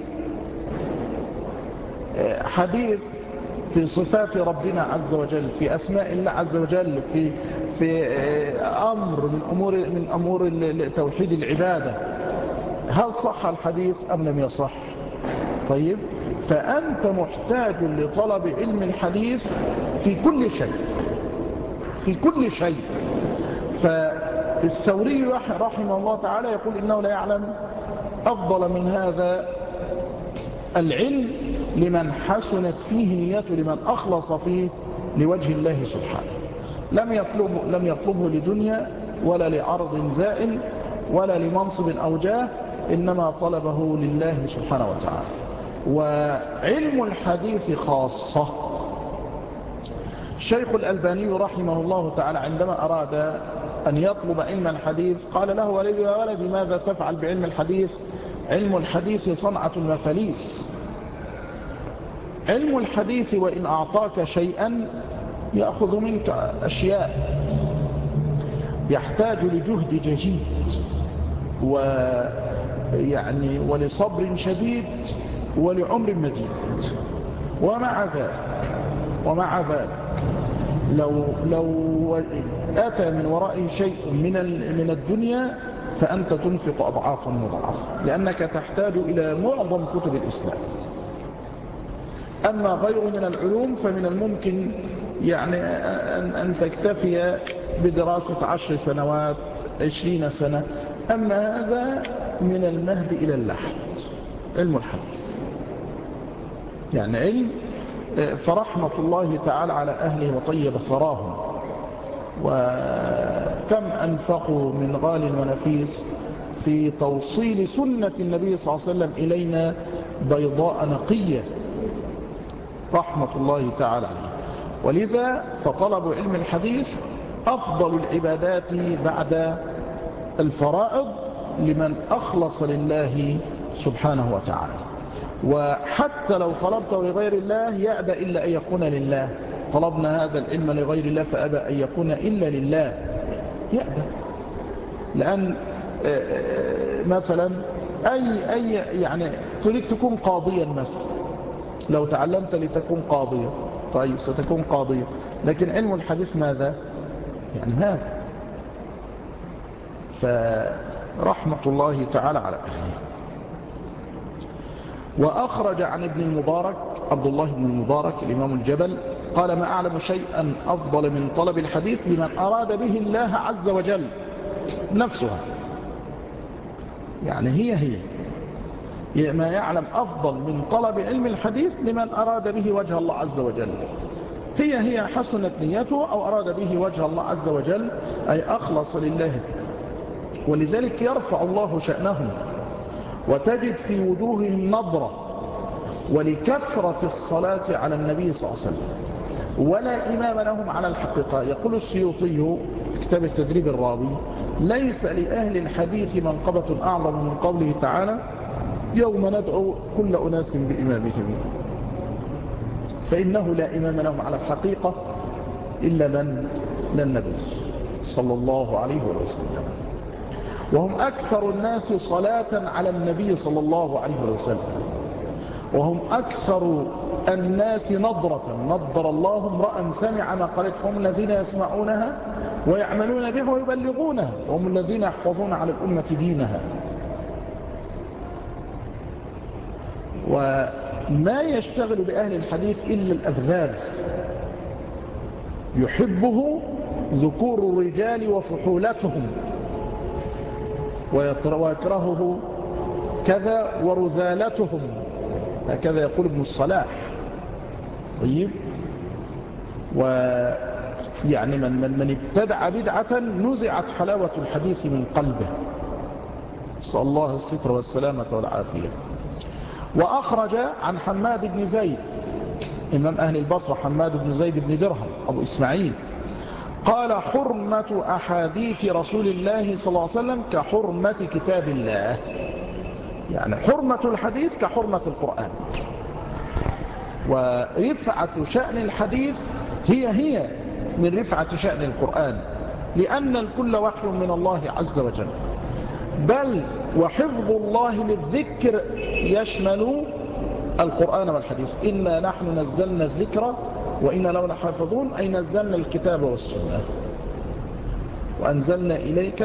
حديث في صفات ربنا عز وجل، في أسماء الله عز وجل، في أمر من أمور توحيد العبادة، هل صح الحديث أم لم يصح؟ طيب، فأنت محتاج لطلب علم الحديث في كل شيء، في كل شيء. فالثوري رحمه الله تعالى يقول إنه لا يعلم أفضل من هذا العلم لمن حسنت فيه نيته، لمن أخلص فيه لوجه الله سبحانه، لم يطلبه لدنيا ولا لعرض زائل ولا لمنصب أو جاه، إنما طلبه لله سبحانه وتعالى. وعلم الحديث خاصة. الشيخ الألباني رحمه الله تعالى عندما أراد أن يطلب علم الحديث قال له: ولدي ماذا تفعل بعلم الحديث؟ علم الحديث صنعة المفاليس. علم الحديث وإن أعطاك شيئا يأخذ منك أشياء، يحتاج لجهد جهيد ولصبر شديد ولعمر مديد. ومع ذلك لو أتى من ورائه شيء من الدنيا فأنت تنفق أضعافا مضاعفة، لأنك تحتاج إلى معظم كتب الإسلام. أما غيره من العلوم فمن الممكن أن تكتفي بدراسة 10 سنوات 20 سنة. أما هذا من المهد إلى اللحد، علم الحديث علم. فرحمة الله تعالى على أهله وطيب ثراهم، وكم أنفقوا من غال ونفيس في توصيل سنة النبي صلى الله عليه وسلم إلينا بيضاء نقية، رحمة الله تعالى عليه. ولذا فطلب علم الحديث أفضل العبادات بعد الفرائض لمن أخلص لله سبحانه وتعالى. وحتى لو طلبته لغير الله يأبى إلا أن يكون لله. طلبنا هذا العلم لغير الله فأبى أن يكون إلا لله، يأبى. لأن مثلا تريد تكون قاضيا مثلا، لو تعلمت لتكون قاضيا، طيب ستكون قاضيا، لكن علم الحديث ماذا؟ ماذا؟ فرحمة الله تعالى على أهله. وأخرج عن ابن المبارك، عبد الله بن المبارك الإمام الجبل، قال: ما أعلم شيئا أفضل من طلب الحديث لمن أراد به الله عز وجل. نفسها هي ما يعلم أفضل من طلب علم الحديث لمن أراد به وجه الله عز وجل. هي حسنت نيته أو أراد به وجه الله عز وجل، أي أخلص لله فيه. ولذلك يرفع الله شأنهم، وتجد في وجوههم نظرة، ولكثرة الصلاة على النبي صلى الله عليه وسلم، ولا إمام لهم على الحقيقة. يقول السيوطي في كتاب التدريب الراوي: ليس لأهل الحديث منقبة أعظم من قوله تعالى: يوم ندعو كل أناس بإمامهم. فإنه لا إمام لهم على الحقيقة إلا النبي صلى الله عليه وسلم، وهم أكثر الناس صلاة على النبي صلى الله عليه وسلم، وهم أكثر الناس نضر الله امرأ سمع مقالتهم الذين يسمعونها ويعملون بها ويبلغونها، وهم الذين يحفظون على الأمة دينها. وما يشتغل بأهل الحديث إلا الأفذاذ، يحبه ذكور الرجال وفحولتهم، ويكرهه كذا ورذالتهم، هكذا يقول ابن الصلاح. طيب، ويعني من ابتدع بدعة نزعت حلاوة الحديث من قلبه، نسأل الله الستر والسلامة والعافية. وأخرج عن حماد بن زيد إمام أهل البصرة، حماد بن زيد بن درهم أبو إسماعيل، قال: حرمة أحاديث رسول الله صلى الله عليه وسلم كحرمة كتاب الله. يعني حرمة الحديث كحرمة القرآن، ورفعة شأن الحديث هي من رفعة شأن القرآن، لأن الكل وحي من الله عز وجل. بل وحفظ الله للذكر يشمل القرآن والحديث. إنا نحن نزلنا الذكر وإنا له لحافظون، أي نزلنا الكتاب والسنة وأنزلنا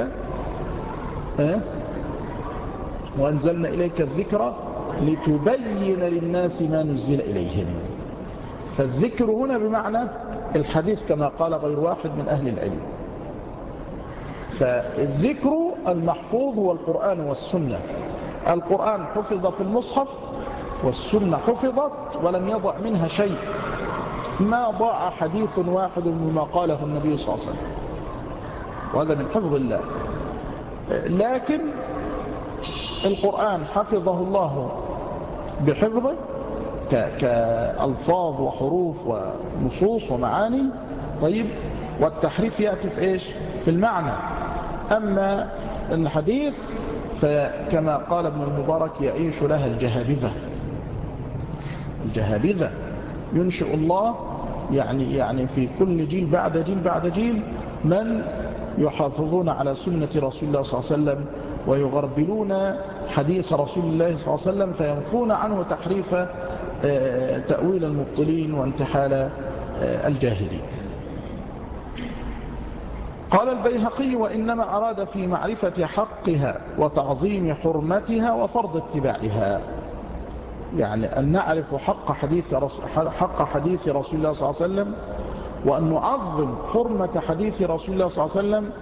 إليك الذكر لتبين للناس ما نزل إليهم. فالذكر هنا بمعنى الحديث كما قال غير واحد من أهل العلم. فالذكر المحفوظ هو القرآن والسنة. القرآن حفظ في المصحف، والسنة حفظت ولم يضع منها شيء، ما ضاع حديث واحد مما قاله النبي صلى الله عليه وسلم، وهذا من حفظ الله. لكن القرآن حفظه الله بحفظه كألفاظ وحروف ونصوص ومعاني. طيب، والتحريف يأتي في إيش؟ في المعنى. أما الحديث فكما قال ابن المبارك: يعيش لها الجهابذة ينشئ الله يعني في كل جيل بعد جيل بعد جيل من يحافظون على سنة رسول الله صلى الله عليه وسلم، ويغربلون حديث رسول الله صلى الله عليه وسلم، فينفون عنه تحريف تأويل المبطلين وانتحال الجاهلين. قال البيهقي: وإنما أراد في معرفة حقها وتعظيم حرمتها وفرض اتباعها، يعني أن نعرف حق حديث رسول الله صلى الله عليه وسلم، وأن نعظم حرمة حديث رسول الله صلى الله عليه وسلم،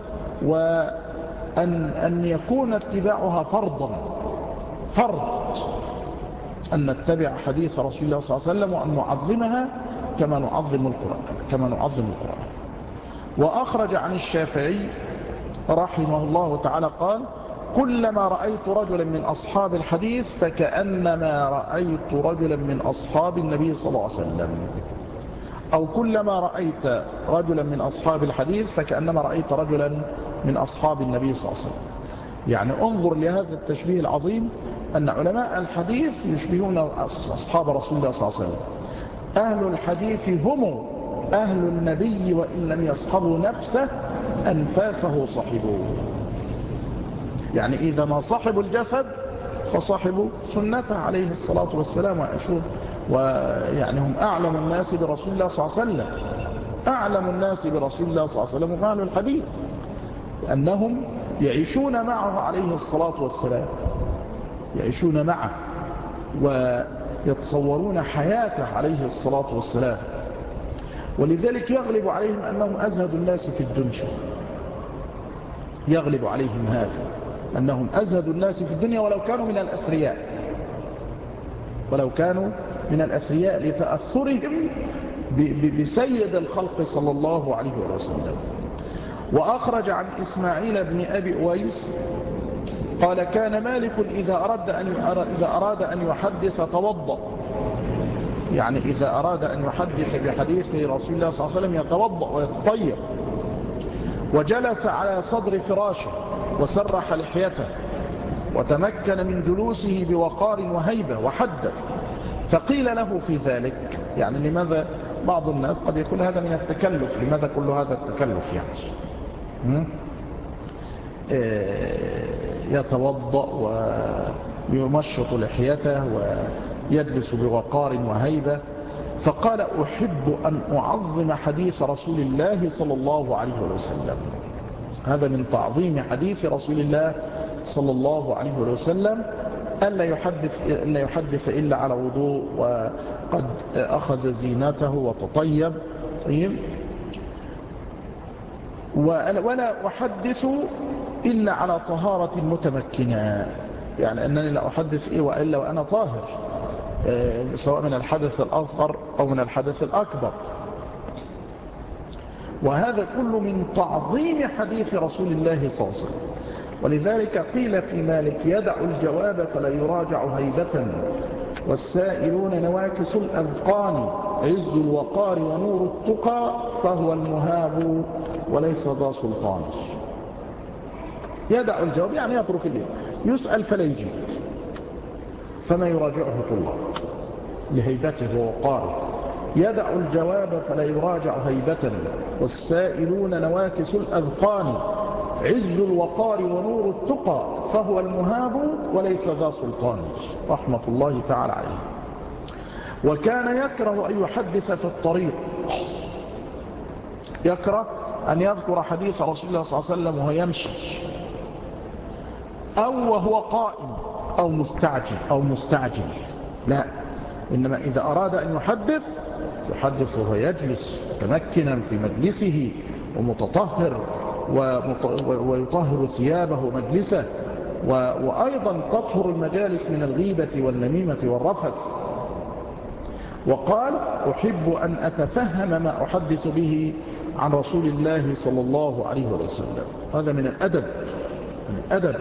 وأن يكون اتباعها فرض أن نتبع حديث رسول الله صلى الله عليه وسلم، وأن نعظمها كما نعظم القرآن. وأخرج عن الشافعي رحمه الله تعالى قال: كلما رأيت رجلا من أصحاب الحديث فكأنما رأيت رجلا من أصحاب النبي صلى الله عليه وسلم، أو كلما رأيت رجلا من أصحاب الحديث فكأنما رأيت رجلا من أصحاب النبي صلى الله عليه وسلم. يعني انظر لهذا التشبيه العظيم، أن علماء الحديث يشبهون أصحاب رسول الله صلى الله عليه وسلم. أهل الحديث هم أهل النبي، وإن لم يصحبوا نفسه أنفاسه صحبوا. يعني إذا ما صاحبوا الجسد فصاحبوا سنته عليه الصلاة والسلام ويعيشون، ويعني هم أعلم الناس برسول الله صلى الله عليه وسلم، أعلم الناس برسول الله صلى الله عليه وسلم هم أهل الحديث، لأنهم يعيشون معه عليه الصلاة والسلام، يعيشون معه ويتصورون حياته عليه الصلاة والسلام. ولذلك يغلب عليهم أنهم أزهد الناس في الدنيا، يغلب عليهم هذا أنهم أزهد الناس في الدنيا، ولو كانوا من الأثرياء، ولو كانوا من الأثرياء لتأثرهم بسيد الخلق صلى الله عليه وسلم. وأخرج عن إسماعيل بن أبي أويس قال كان مالك إذا أراد أن يحدث توضأ، يعني إذا أراد أن يحدث بحديث رسول الله صلى الله عليه وسلم يتوضأ ويتطيب، وجلس على صدر فراشه وسرح لحيته وتمكن من جلوسه بوقار وهيبة وحدث. فقيل له في ذلك، يعني لماذا بعض الناس قد يقول هذا من التكلف، لماذا كل هذا التكلف يعني يتوضأ ويمشط لحيته ويجلس بوقار وهيبة؟ فقال أحب أن أعظم حديث رسول الله صلى الله عليه وسلم. هذا من تعظيم حديث رسول الله صلى الله عليه وسلم، ألا يحدث إلا على وضوء وقد أخذ زينته وتطيب. ولا أحدث إلا على طهارة متمكنة، يعني أنني لا أحدث وإلا وأنا طاهر، سواء من الحدث الأصغر أو من الحدث الأكبر. وهذا كله من تعظيم حديث رسول الله صلى الله عليه وسلم. ولذلك قيل في مالك يدع الجواب فلا يراجع هيبة، والسائلون نواكس الأذقان، عز الوقار ونور التقى، فهو المهاب وليس ذا سلطان. يدع الجواب يعني يترك اليوم، يسأل فلا يجيب، فما يراجعه طلاب لهيبته ووقاره. يدع الجواب فلا يراجع هيبة، والسائلون نواكس الأذقان، عز الوقار ونور التقى، فهو المهاب وليس ذا سلطان، رحمة الله تعالى عليه. وكان يكره أن يحدث في الطريق، يكره أن يذكر حديث رسول الله صلى الله عليه وسلم وهو يمشي، أو وهو قائم، أو مستعجل، لا، إنما إذا أراد أن يحدث وهو يجلس متمكنا في مجلسه ومتطهر ويطهر ثيابه ومجلسه، وأيضا تطهر المجالس من الغيبة والنميمة والرفث. وقال أحب أن أتفهم ما أحدث به عن رسول الله صلى الله عليه وسلم. هذا من الأدب،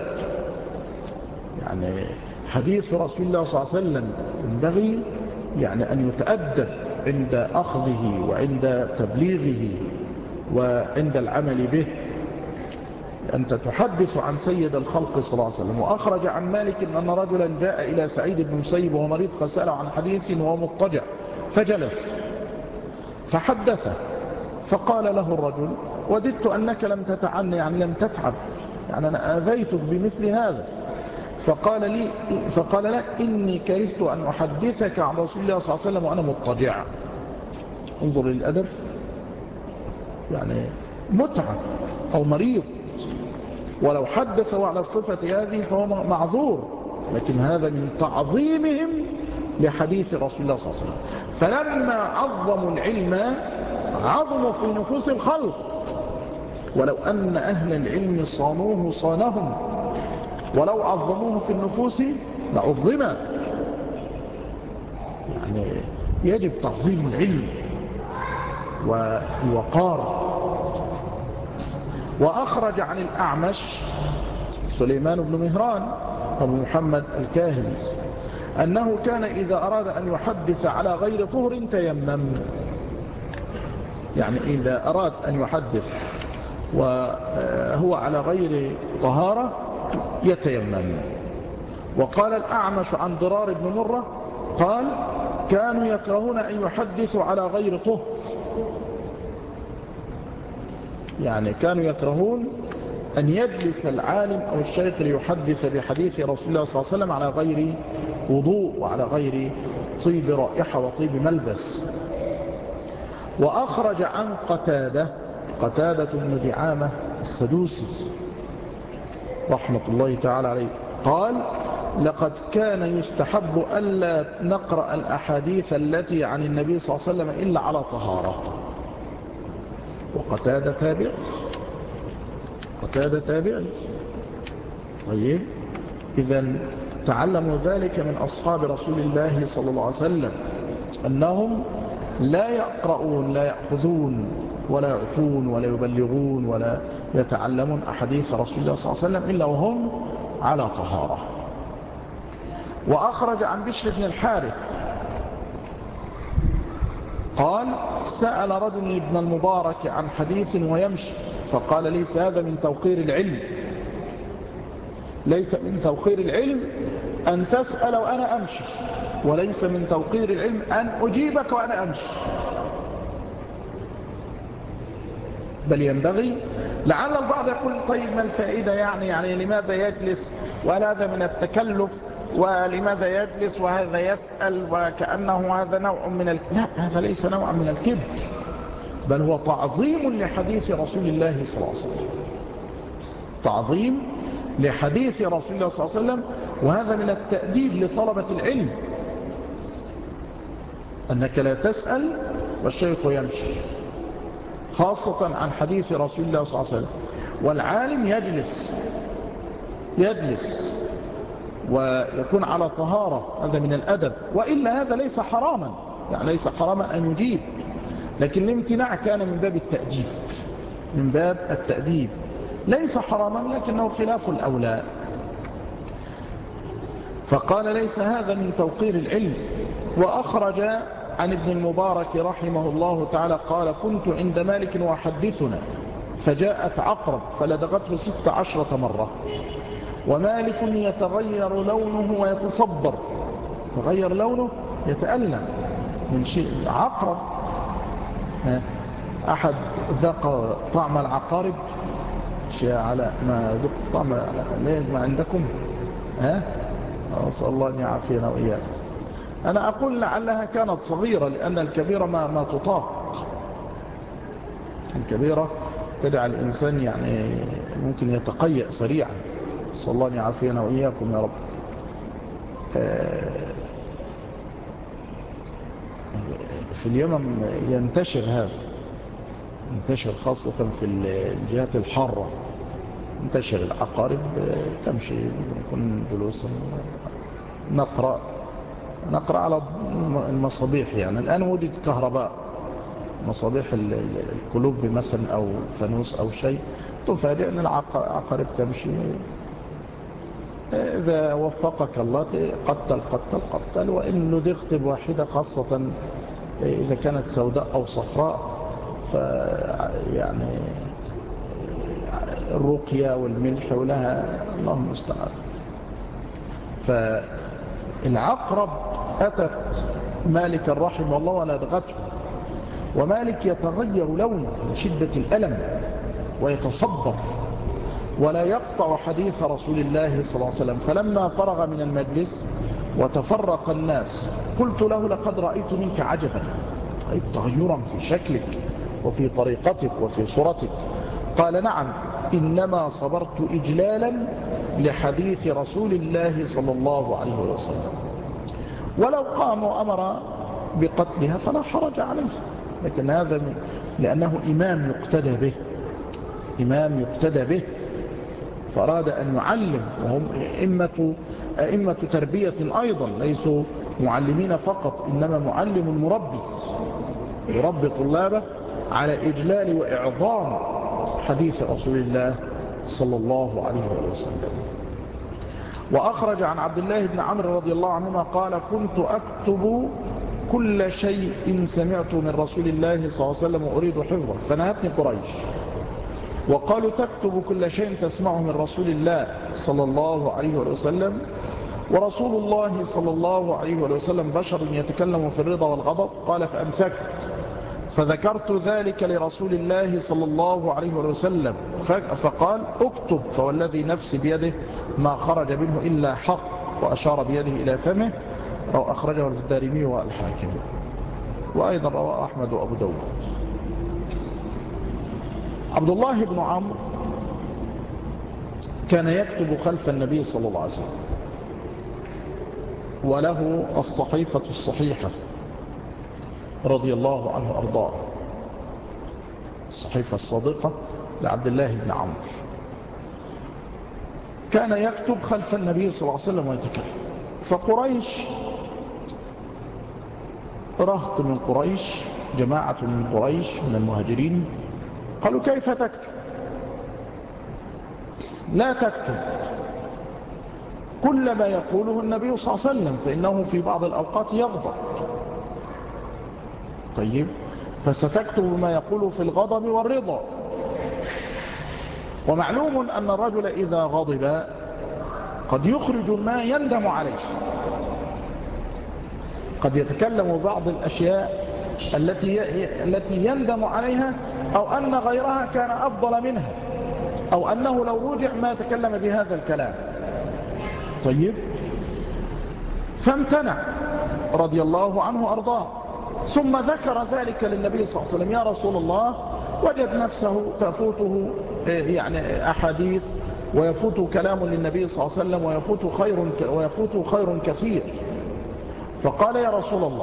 يعني حديث رسول الله صلى الله عليه وسلم ينبغي يعني أن يتأدب عند أخذه وعند تبليغه وعند العمل به. أنت تحدث عن سيد الخلق صلى الله عليه وسلم. وأخرج عن مالك أن رجلا جاء إلى سعيد بن مسيب وهو مريض، فسأله عن حديث وهو مضطجع، فجلس فحدثه، فقال له الرجل وددت أنك لم تتعني، يعني لم تتعب، يعني أنا آذيتك بمثل هذا. فقال لا إني كرهت أن أحدثك عن رسول الله صلى الله عليه وسلم وأنا مضطجع. انظر للأدب، يعني متعب أو مريض، ولو حدثوا على الصفة هذه فهو معذور، لكن هذا من تعظيمهم لحديث رسول الله صلى الله عليه وسلم. فلما عظموا العلم عظموا في نفوس الخلق، ولو أن أهل العلم صانوه صانهم، ولو عظموه في النفوس لعظم. يعني يجب تعظيم العلم والوقار. وأخرج عن الأعمش سليمان بن مهران أبو محمد الكاهلي أنه كان إذا أراد أن يحدث على غير طهر تيمم، يعني إذا أراد أن يحدث وهو على غير طهارة يتيمم. وقال الأعمش عن ضرار بن مرة قال كانوا يكرهون أن يحدثوا على غير طهر، يعني كانوا يكرهون أن يجلس العالم أو الشيخ ليحدث بحديث رسول الله صلى الله عليه وسلم على غير وضوء وعلى غير طيب رائحة وطيب ملبس. وأخرج عن قتادة بن دعامة السدوسي رحمة الله تعالى عليه قال لقد كان يستحب ألا نقرأ الأحاديث التي عن النبي صلى الله عليه وسلم إلا على طهارة. وقتادة تابعي. طيب، إذن تعلموا ذلك من أصحاب رسول الله صلى الله عليه وسلم، أنهم لا يقرؤون لا يأخذون ولا يعطون ولا يبلغون ولا يتعلمون أحاديث رسول الله صلى الله عليه وسلم إلا وهم على طهارة. وأخرج عن بشر بن الحارث قال سأل رجل ابن المبارك عن حديث ويمشي فقال ليس هذا من توقير العلم، ليس من توقير العلم أن تسأل وأنا أمشي، وليس من توقير العلم أن أجيبك وأنا أمشي، بل ينبغي. لعل البعض يقول طيب ما الفائدة يعني لماذا يجلس، وهل هذا من التكلف، ولماذا يجلس وهذا يسأل وكأنه هذا نوع من لا، هذا ليس نوع من الكبر، بل هو تعظيم لحديث رسول الله صلى الله عليه وسلم، تعظيم لحديث رسول الله صلى الله عليه وسلم. وهذا من التأديب لطلبة العلم، أنك لا تسأل والشيخ يمشي، خاصة عن حديث رسول الله صلى الله عليه وسلم. والعالم يجلس ويكون على طهارة، هذا من الأدب، وإلا هذا ليس حراما، يعني ليس حراما أن يجيب، لكن الامتناع كان من باب التأديب، من باب التأديب، ليس حراما لكنه خلاف الأولى. فقال ليس هذا من توقير العلم. وأخرج عن ابن المبارك رحمه الله تعالى قال كنت عند مالك وحدثنا فجاءت عقرب فلدغته 16 مرة، ومالك يتغير لونه ويتصبر، تغير لونه يتألم من شيء عقرب. أحد ذاق طعم العقارب؟ شيء على ما ذقت طعم ما عندكم؟ أسأل الله أن يعافينا وإياكم. أنا أقول لعلها كانت صغيرة، لأن الكبيرة ما تطاق، الكبيرة تدعى الإنسان يعني ممكن يتقيأ سريعا، أسأل الله أن يعافينا وإياكم يا رب. في اليمن ينتشر هذا، ينتشر خاصة في الجهات الحارة، ينتشر العقارب تمشي، نكون جلوسا نقرأ على المصابيح. يعني الآن وجد كهرباء، مصابيح القلوب مثلا أو فانوس أو شيء، تفاجئ أن العقارب تمشي. إذا وفقك الله قتل، وإن لدغت بواحدة، خاصة إذا كانت سوداء أو صفراء، يعني الرقية والملح ولها الله المستعان. فالعقرب أتت مالك رحمه الله ولدغته، ومالك يتغير لونه من شدة الألم ويتصبر ولا يقطع حديث رسول الله صلى الله عليه وسلم. فلما فرغ من المجلس وتفرق الناس قلت له لقد رأيت منك عجبا، رأيت تغيرا في شكلك وفي طريقتك وفي صورتك. قال نعم، إنما صبرت إجلالا لحديث رسول الله صلى الله عليه وسلم، ولو قام وأمر بقتلها فلا حرج عليه، لكن هذا لأنه إمام يقتدى به، فأراد أن يعلم، وهم أئمة تربية أيضا، ليسوا معلمين فقط، إنما معلم مربي، يربي طلابه على إجلال وإعظام حديث رسول الله صلى الله عليه وسلم. وأخرج عن عبد الله بن عمرو رضي الله عنهما قال كنت أكتب كل شيء سمعته من رسول الله صلى الله عليه وسلم وأريد حفظه، فنهتني قريش وقالوا تكتب كل شيء تسمعه من رسول الله صلى الله عليه وسلم، ورسول الله صلى الله عليه وسلم بشر يتكلم في الرضا والغضب. قال فأمسكت، فذكرت ذلك لرسول الله صلى الله عليه وسلم فقال اكتب، فوالذي نفسي بيده ما خرج منه إلا حق، وأشار بيده إلى فمه. أخرجه الدارمي والحاكم، وأيضا رواه أحمد وأبو داود. عبد الله بن عمرو كان يكتب خلف النبي صلى الله عليه وسلم، وله الصحيفة الصحيحة رضي الله عنه أرضاه، الصحيفة الصادقة لعبد الله بن عمرو. كان يكتب خلف النبي صلى الله عليه وسلم ويتكلم، فقريش رهط من قريش، جماعة من قريش من المهاجرين، قالوا كيف تكتب؟ لا تكتب كل ما يقوله النبي صلى الله عليه وسلم، فإنه في بعض الأوقات يغضب. طيب، فستكتب ما يقول في الغضب والرضا. ومعلوم أن الرجل إذا غضب قد يخرج ما يندم عليه، قد يتكلم بعض الأشياء التي يندم عليها، أو أن غيرها كان أفضل منها، أو أنه لو رجع ما تكلم بهذا الكلام. طيب، فامتنع رضي الله عنه أرضاه، ثم ذكر ذلك للنبي صلى الله عليه وسلم: يا رسول الله، وجد نفسه تفوته يعني أحاديث، ويفوت كلام للنبي صلى الله عليه وسلم، ويفوت خير كثير. فقال: يا رسول الله،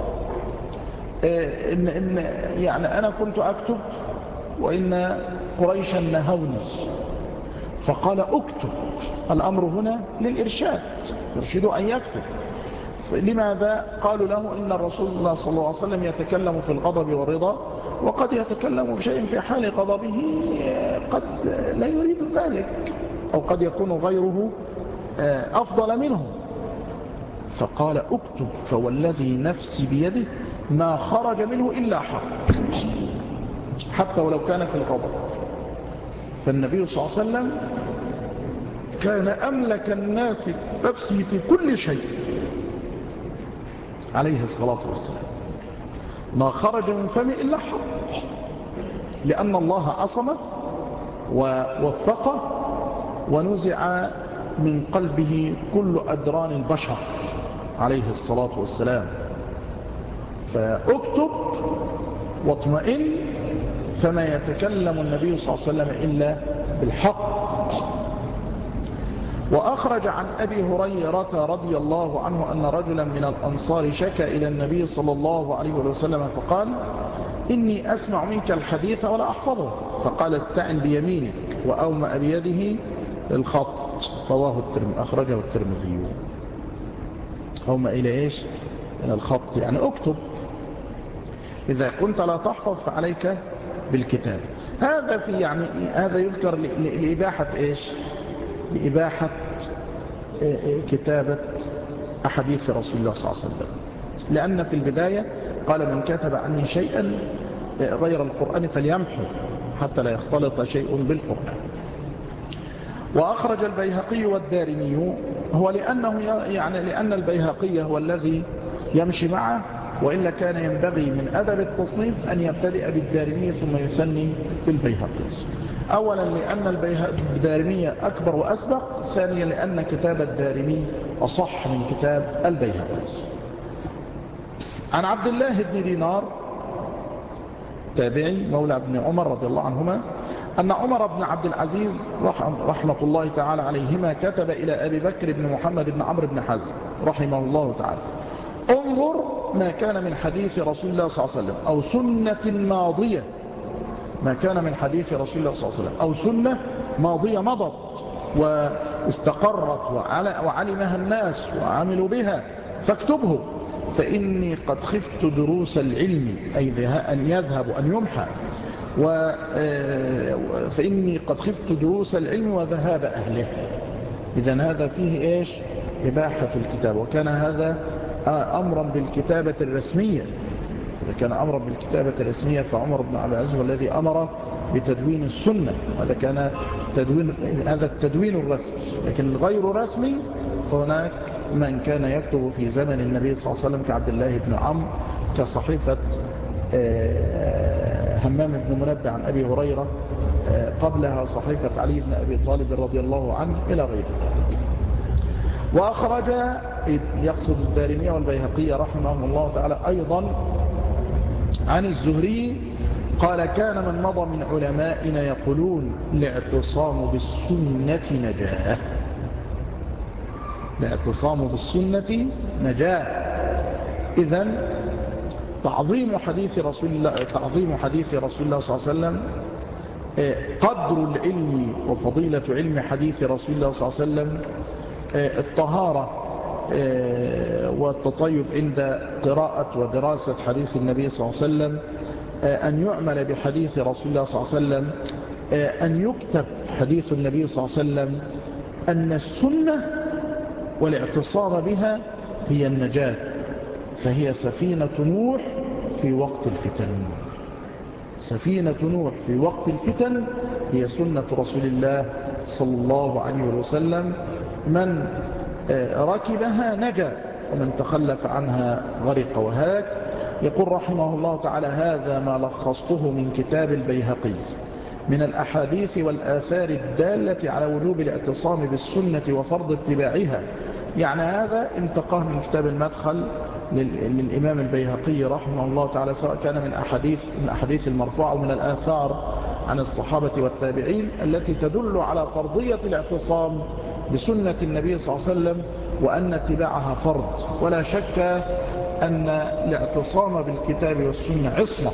يعني أنا كنت أكتب وإن قريشا نهوني. فقال: اكتب. الأمر هنا للإرشاد، يرشد أن يكتب. لماذا؟ قالوا له: إن الرسول الله صلى الله عليه وسلم يتكلم في الغضب والرضا، وقد يتكلم بشيء في حال غضبه قد لا يريد ذلك، أو قد يكون غيره أفضل منه. فقال: اكتب، فوالذي نفسي بيده ما خرج منه إلا حق، حتى ولو كان في الغضب. فالنبي صلى الله عليه وسلم كان أملك الناس نفسه في كل شيء عليه الصلاة والسلام، ما خرج من فمه إلا حق، لأن الله عصمه ووثقه ونزع من قلبه كل أدران البشر عليه الصلاة والسلام. فاكتب واطمئن، فما يتكلم النبي صلى الله عليه وسلم إلا بالحق. وأخرج عن أبي هريرة رضي الله عنه أن رجلا من الأنصار شكى إلى النبي صلى الله عليه وسلم فقال: إني أسمع منك الحديث ولا أحفظه. فقال: استعن بيمينك، وأومأ بيده للخط. رواه الترمذي، أخرجه الترمذي. أومأ إلى إيش؟ إلى الخط، يعني اكتب. إذا كنت لا تحفظ فعليك بالكتاب. هذا هذا يذكر لإباحة إيش؟ لإباحة كتابة أحاديث رسول الله صلى الله عليه وسلم، لأن في البداية قال: من كتب عني شيئا غير القرآن فليمحو حتى لا يختلط شيء بالقرآن. وأخرج البيهقي والدارمي، هو لأن البيهقي هو الذي يمشي معه، وإلا كان ينبغي من أدب التصنيف أن يبتدئ بالدارمي ثم يثني بالبيهقي. أولا لأن الدارمي أكبر وأسبق، ثانيا لأن كتاب الدارمي أصح من كتاب البيهقي. عن عبد الله بن دينار تابعي مولى ابن عمر رضي الله عنهما أن عمر بن عبد العزيز رحمة الله تعالى عليهما كتب إلى أبي بكر بن محمد بن عمرو بن حزم رحمه الله تعالى: انظر ما كان من حديث رسول الله صلى الله عليه وسلم أو سنة ماضية، ما كان من حديث رسول الله صلى الله عليه وسلم أو سنة ماضية مضت واستقرت وعلمها الناس وعملوا بها، فاكتبه، فإني قد خفت دروس العلم، أي أن يذهب أن يمحى، فإني قد خفت دروس العلم وذهاب أهله. إذن هذا فيه إيش؟ إباحة الكتاب. وكان هذا أمرا بالكتابة الرسمية. إذا كان أمرا بالكتابة الرسمية فعمر بن عبد العزيز هو الذي أمر بتدوين السنة، وهذا كان هذا التدوين الرسمي. لكن غير رسمي فهناك من كان يكتب في زمن النبي صلى الله عليه وسلم كعبد الله بن عمرو، كصحيفة همام بن منبه عن أبي هريرة، قبلها صحيفة علي بن أبي طالب رضي الله عنه، إلى غير ذلك. وأخرج، يقصد الدارمي والبيهقي رحمهم الله تعالى، أيضا عن الزهري قال: كان من مضى من علمائنا يقولون الاعتصام بالسنة نجاة. الاعتصام بالسنة نجاة. إذن تعظيم حديث رسول الله صلى الله عليه وسلم، قدر العلم وفضيلة علم حديث رسول الله صلى الله عليه وسلم، الطهارة والتطيب عند قراءة ودراسة حديث النبي صلى الله عليه وسلم، أن يعمل بحديث رسول الله صلى الله عليه وسلم، أن يكتب حديث النبي صلى الله عليه وسلم، أن السنة والاعتصام بها هي النجاة، فهي سفينة نوح في وقت الفتن. سفينة نوح في وقت الفتن هي سنة رسول الله صلى الله عليه وسلم، من ركبها نجا ومن تخلف عنها غرق وهلك. يقول رحمه الله تعالى: هذا ما لخصته من كتاب البيهقي من الأحاديث والآثار الدالة على وجوب الاعتصام بالسنة وفرض اتباعها. يعني هذا انتقاه من كتاب المدخل للإمام البيهقي رحمه الله تعالى، سواء كان من أحاديث المرفوعة ومن الآثار عن الصحابة والتابعين التي تدل على فرضية الاعتصام بسنة النبي صلى الله عليه وسلم، وأن اتباعها فرض. ولا شك أن الاعتصام بالكتاب والسنة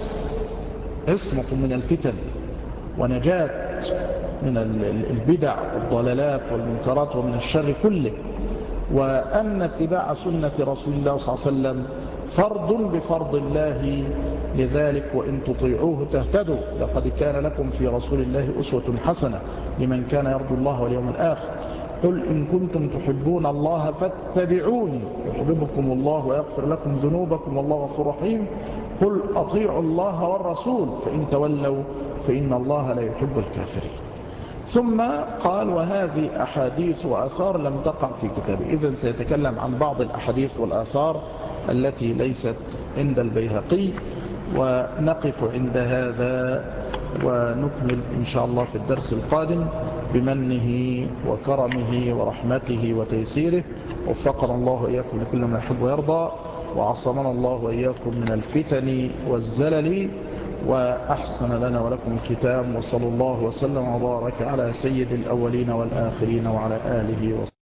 عصمة من الفتن ونجاة من البدع والضلالات والمنكرات ومن الشر كله، وأن اتباع سنة رسول الله صلى الله عليه وسلم فرض بفرض الله. لذلك وإن تطيعوه تهتدوا، لقد كان لكم في رسول الله أسوة حسنة لمن كان يرجو الله واليوم الآخر. قل إن كنتم تحبون الله فاتبعوني يحببكم الله ويغفر لكم ذنوبكم والله غفور رحيم. قل أطيعوا الله والرسول فإن تولوا فإن الله لا يحب الكافرين. ثم قال: وهذه أحاديث وآثار لم تقع في كتابه. إذن سيتكلم عن بعض الأحاديث والآثار التي ليست عند البيهقي، ونقف عند هذا ونكمل إن شاء الله في الدرس القادم بمنه وكرمه ورحمته وتيسيره. وفقنا الله وإياكم لكل ما يحب ويرضى، وعصمنا الله وإياكم من الفتن والزلل، وأحسن لنا ولكم الختام. وصلى الله وسلم وبارك على سيد الأولين والآخرين وعلى آله وصحبه.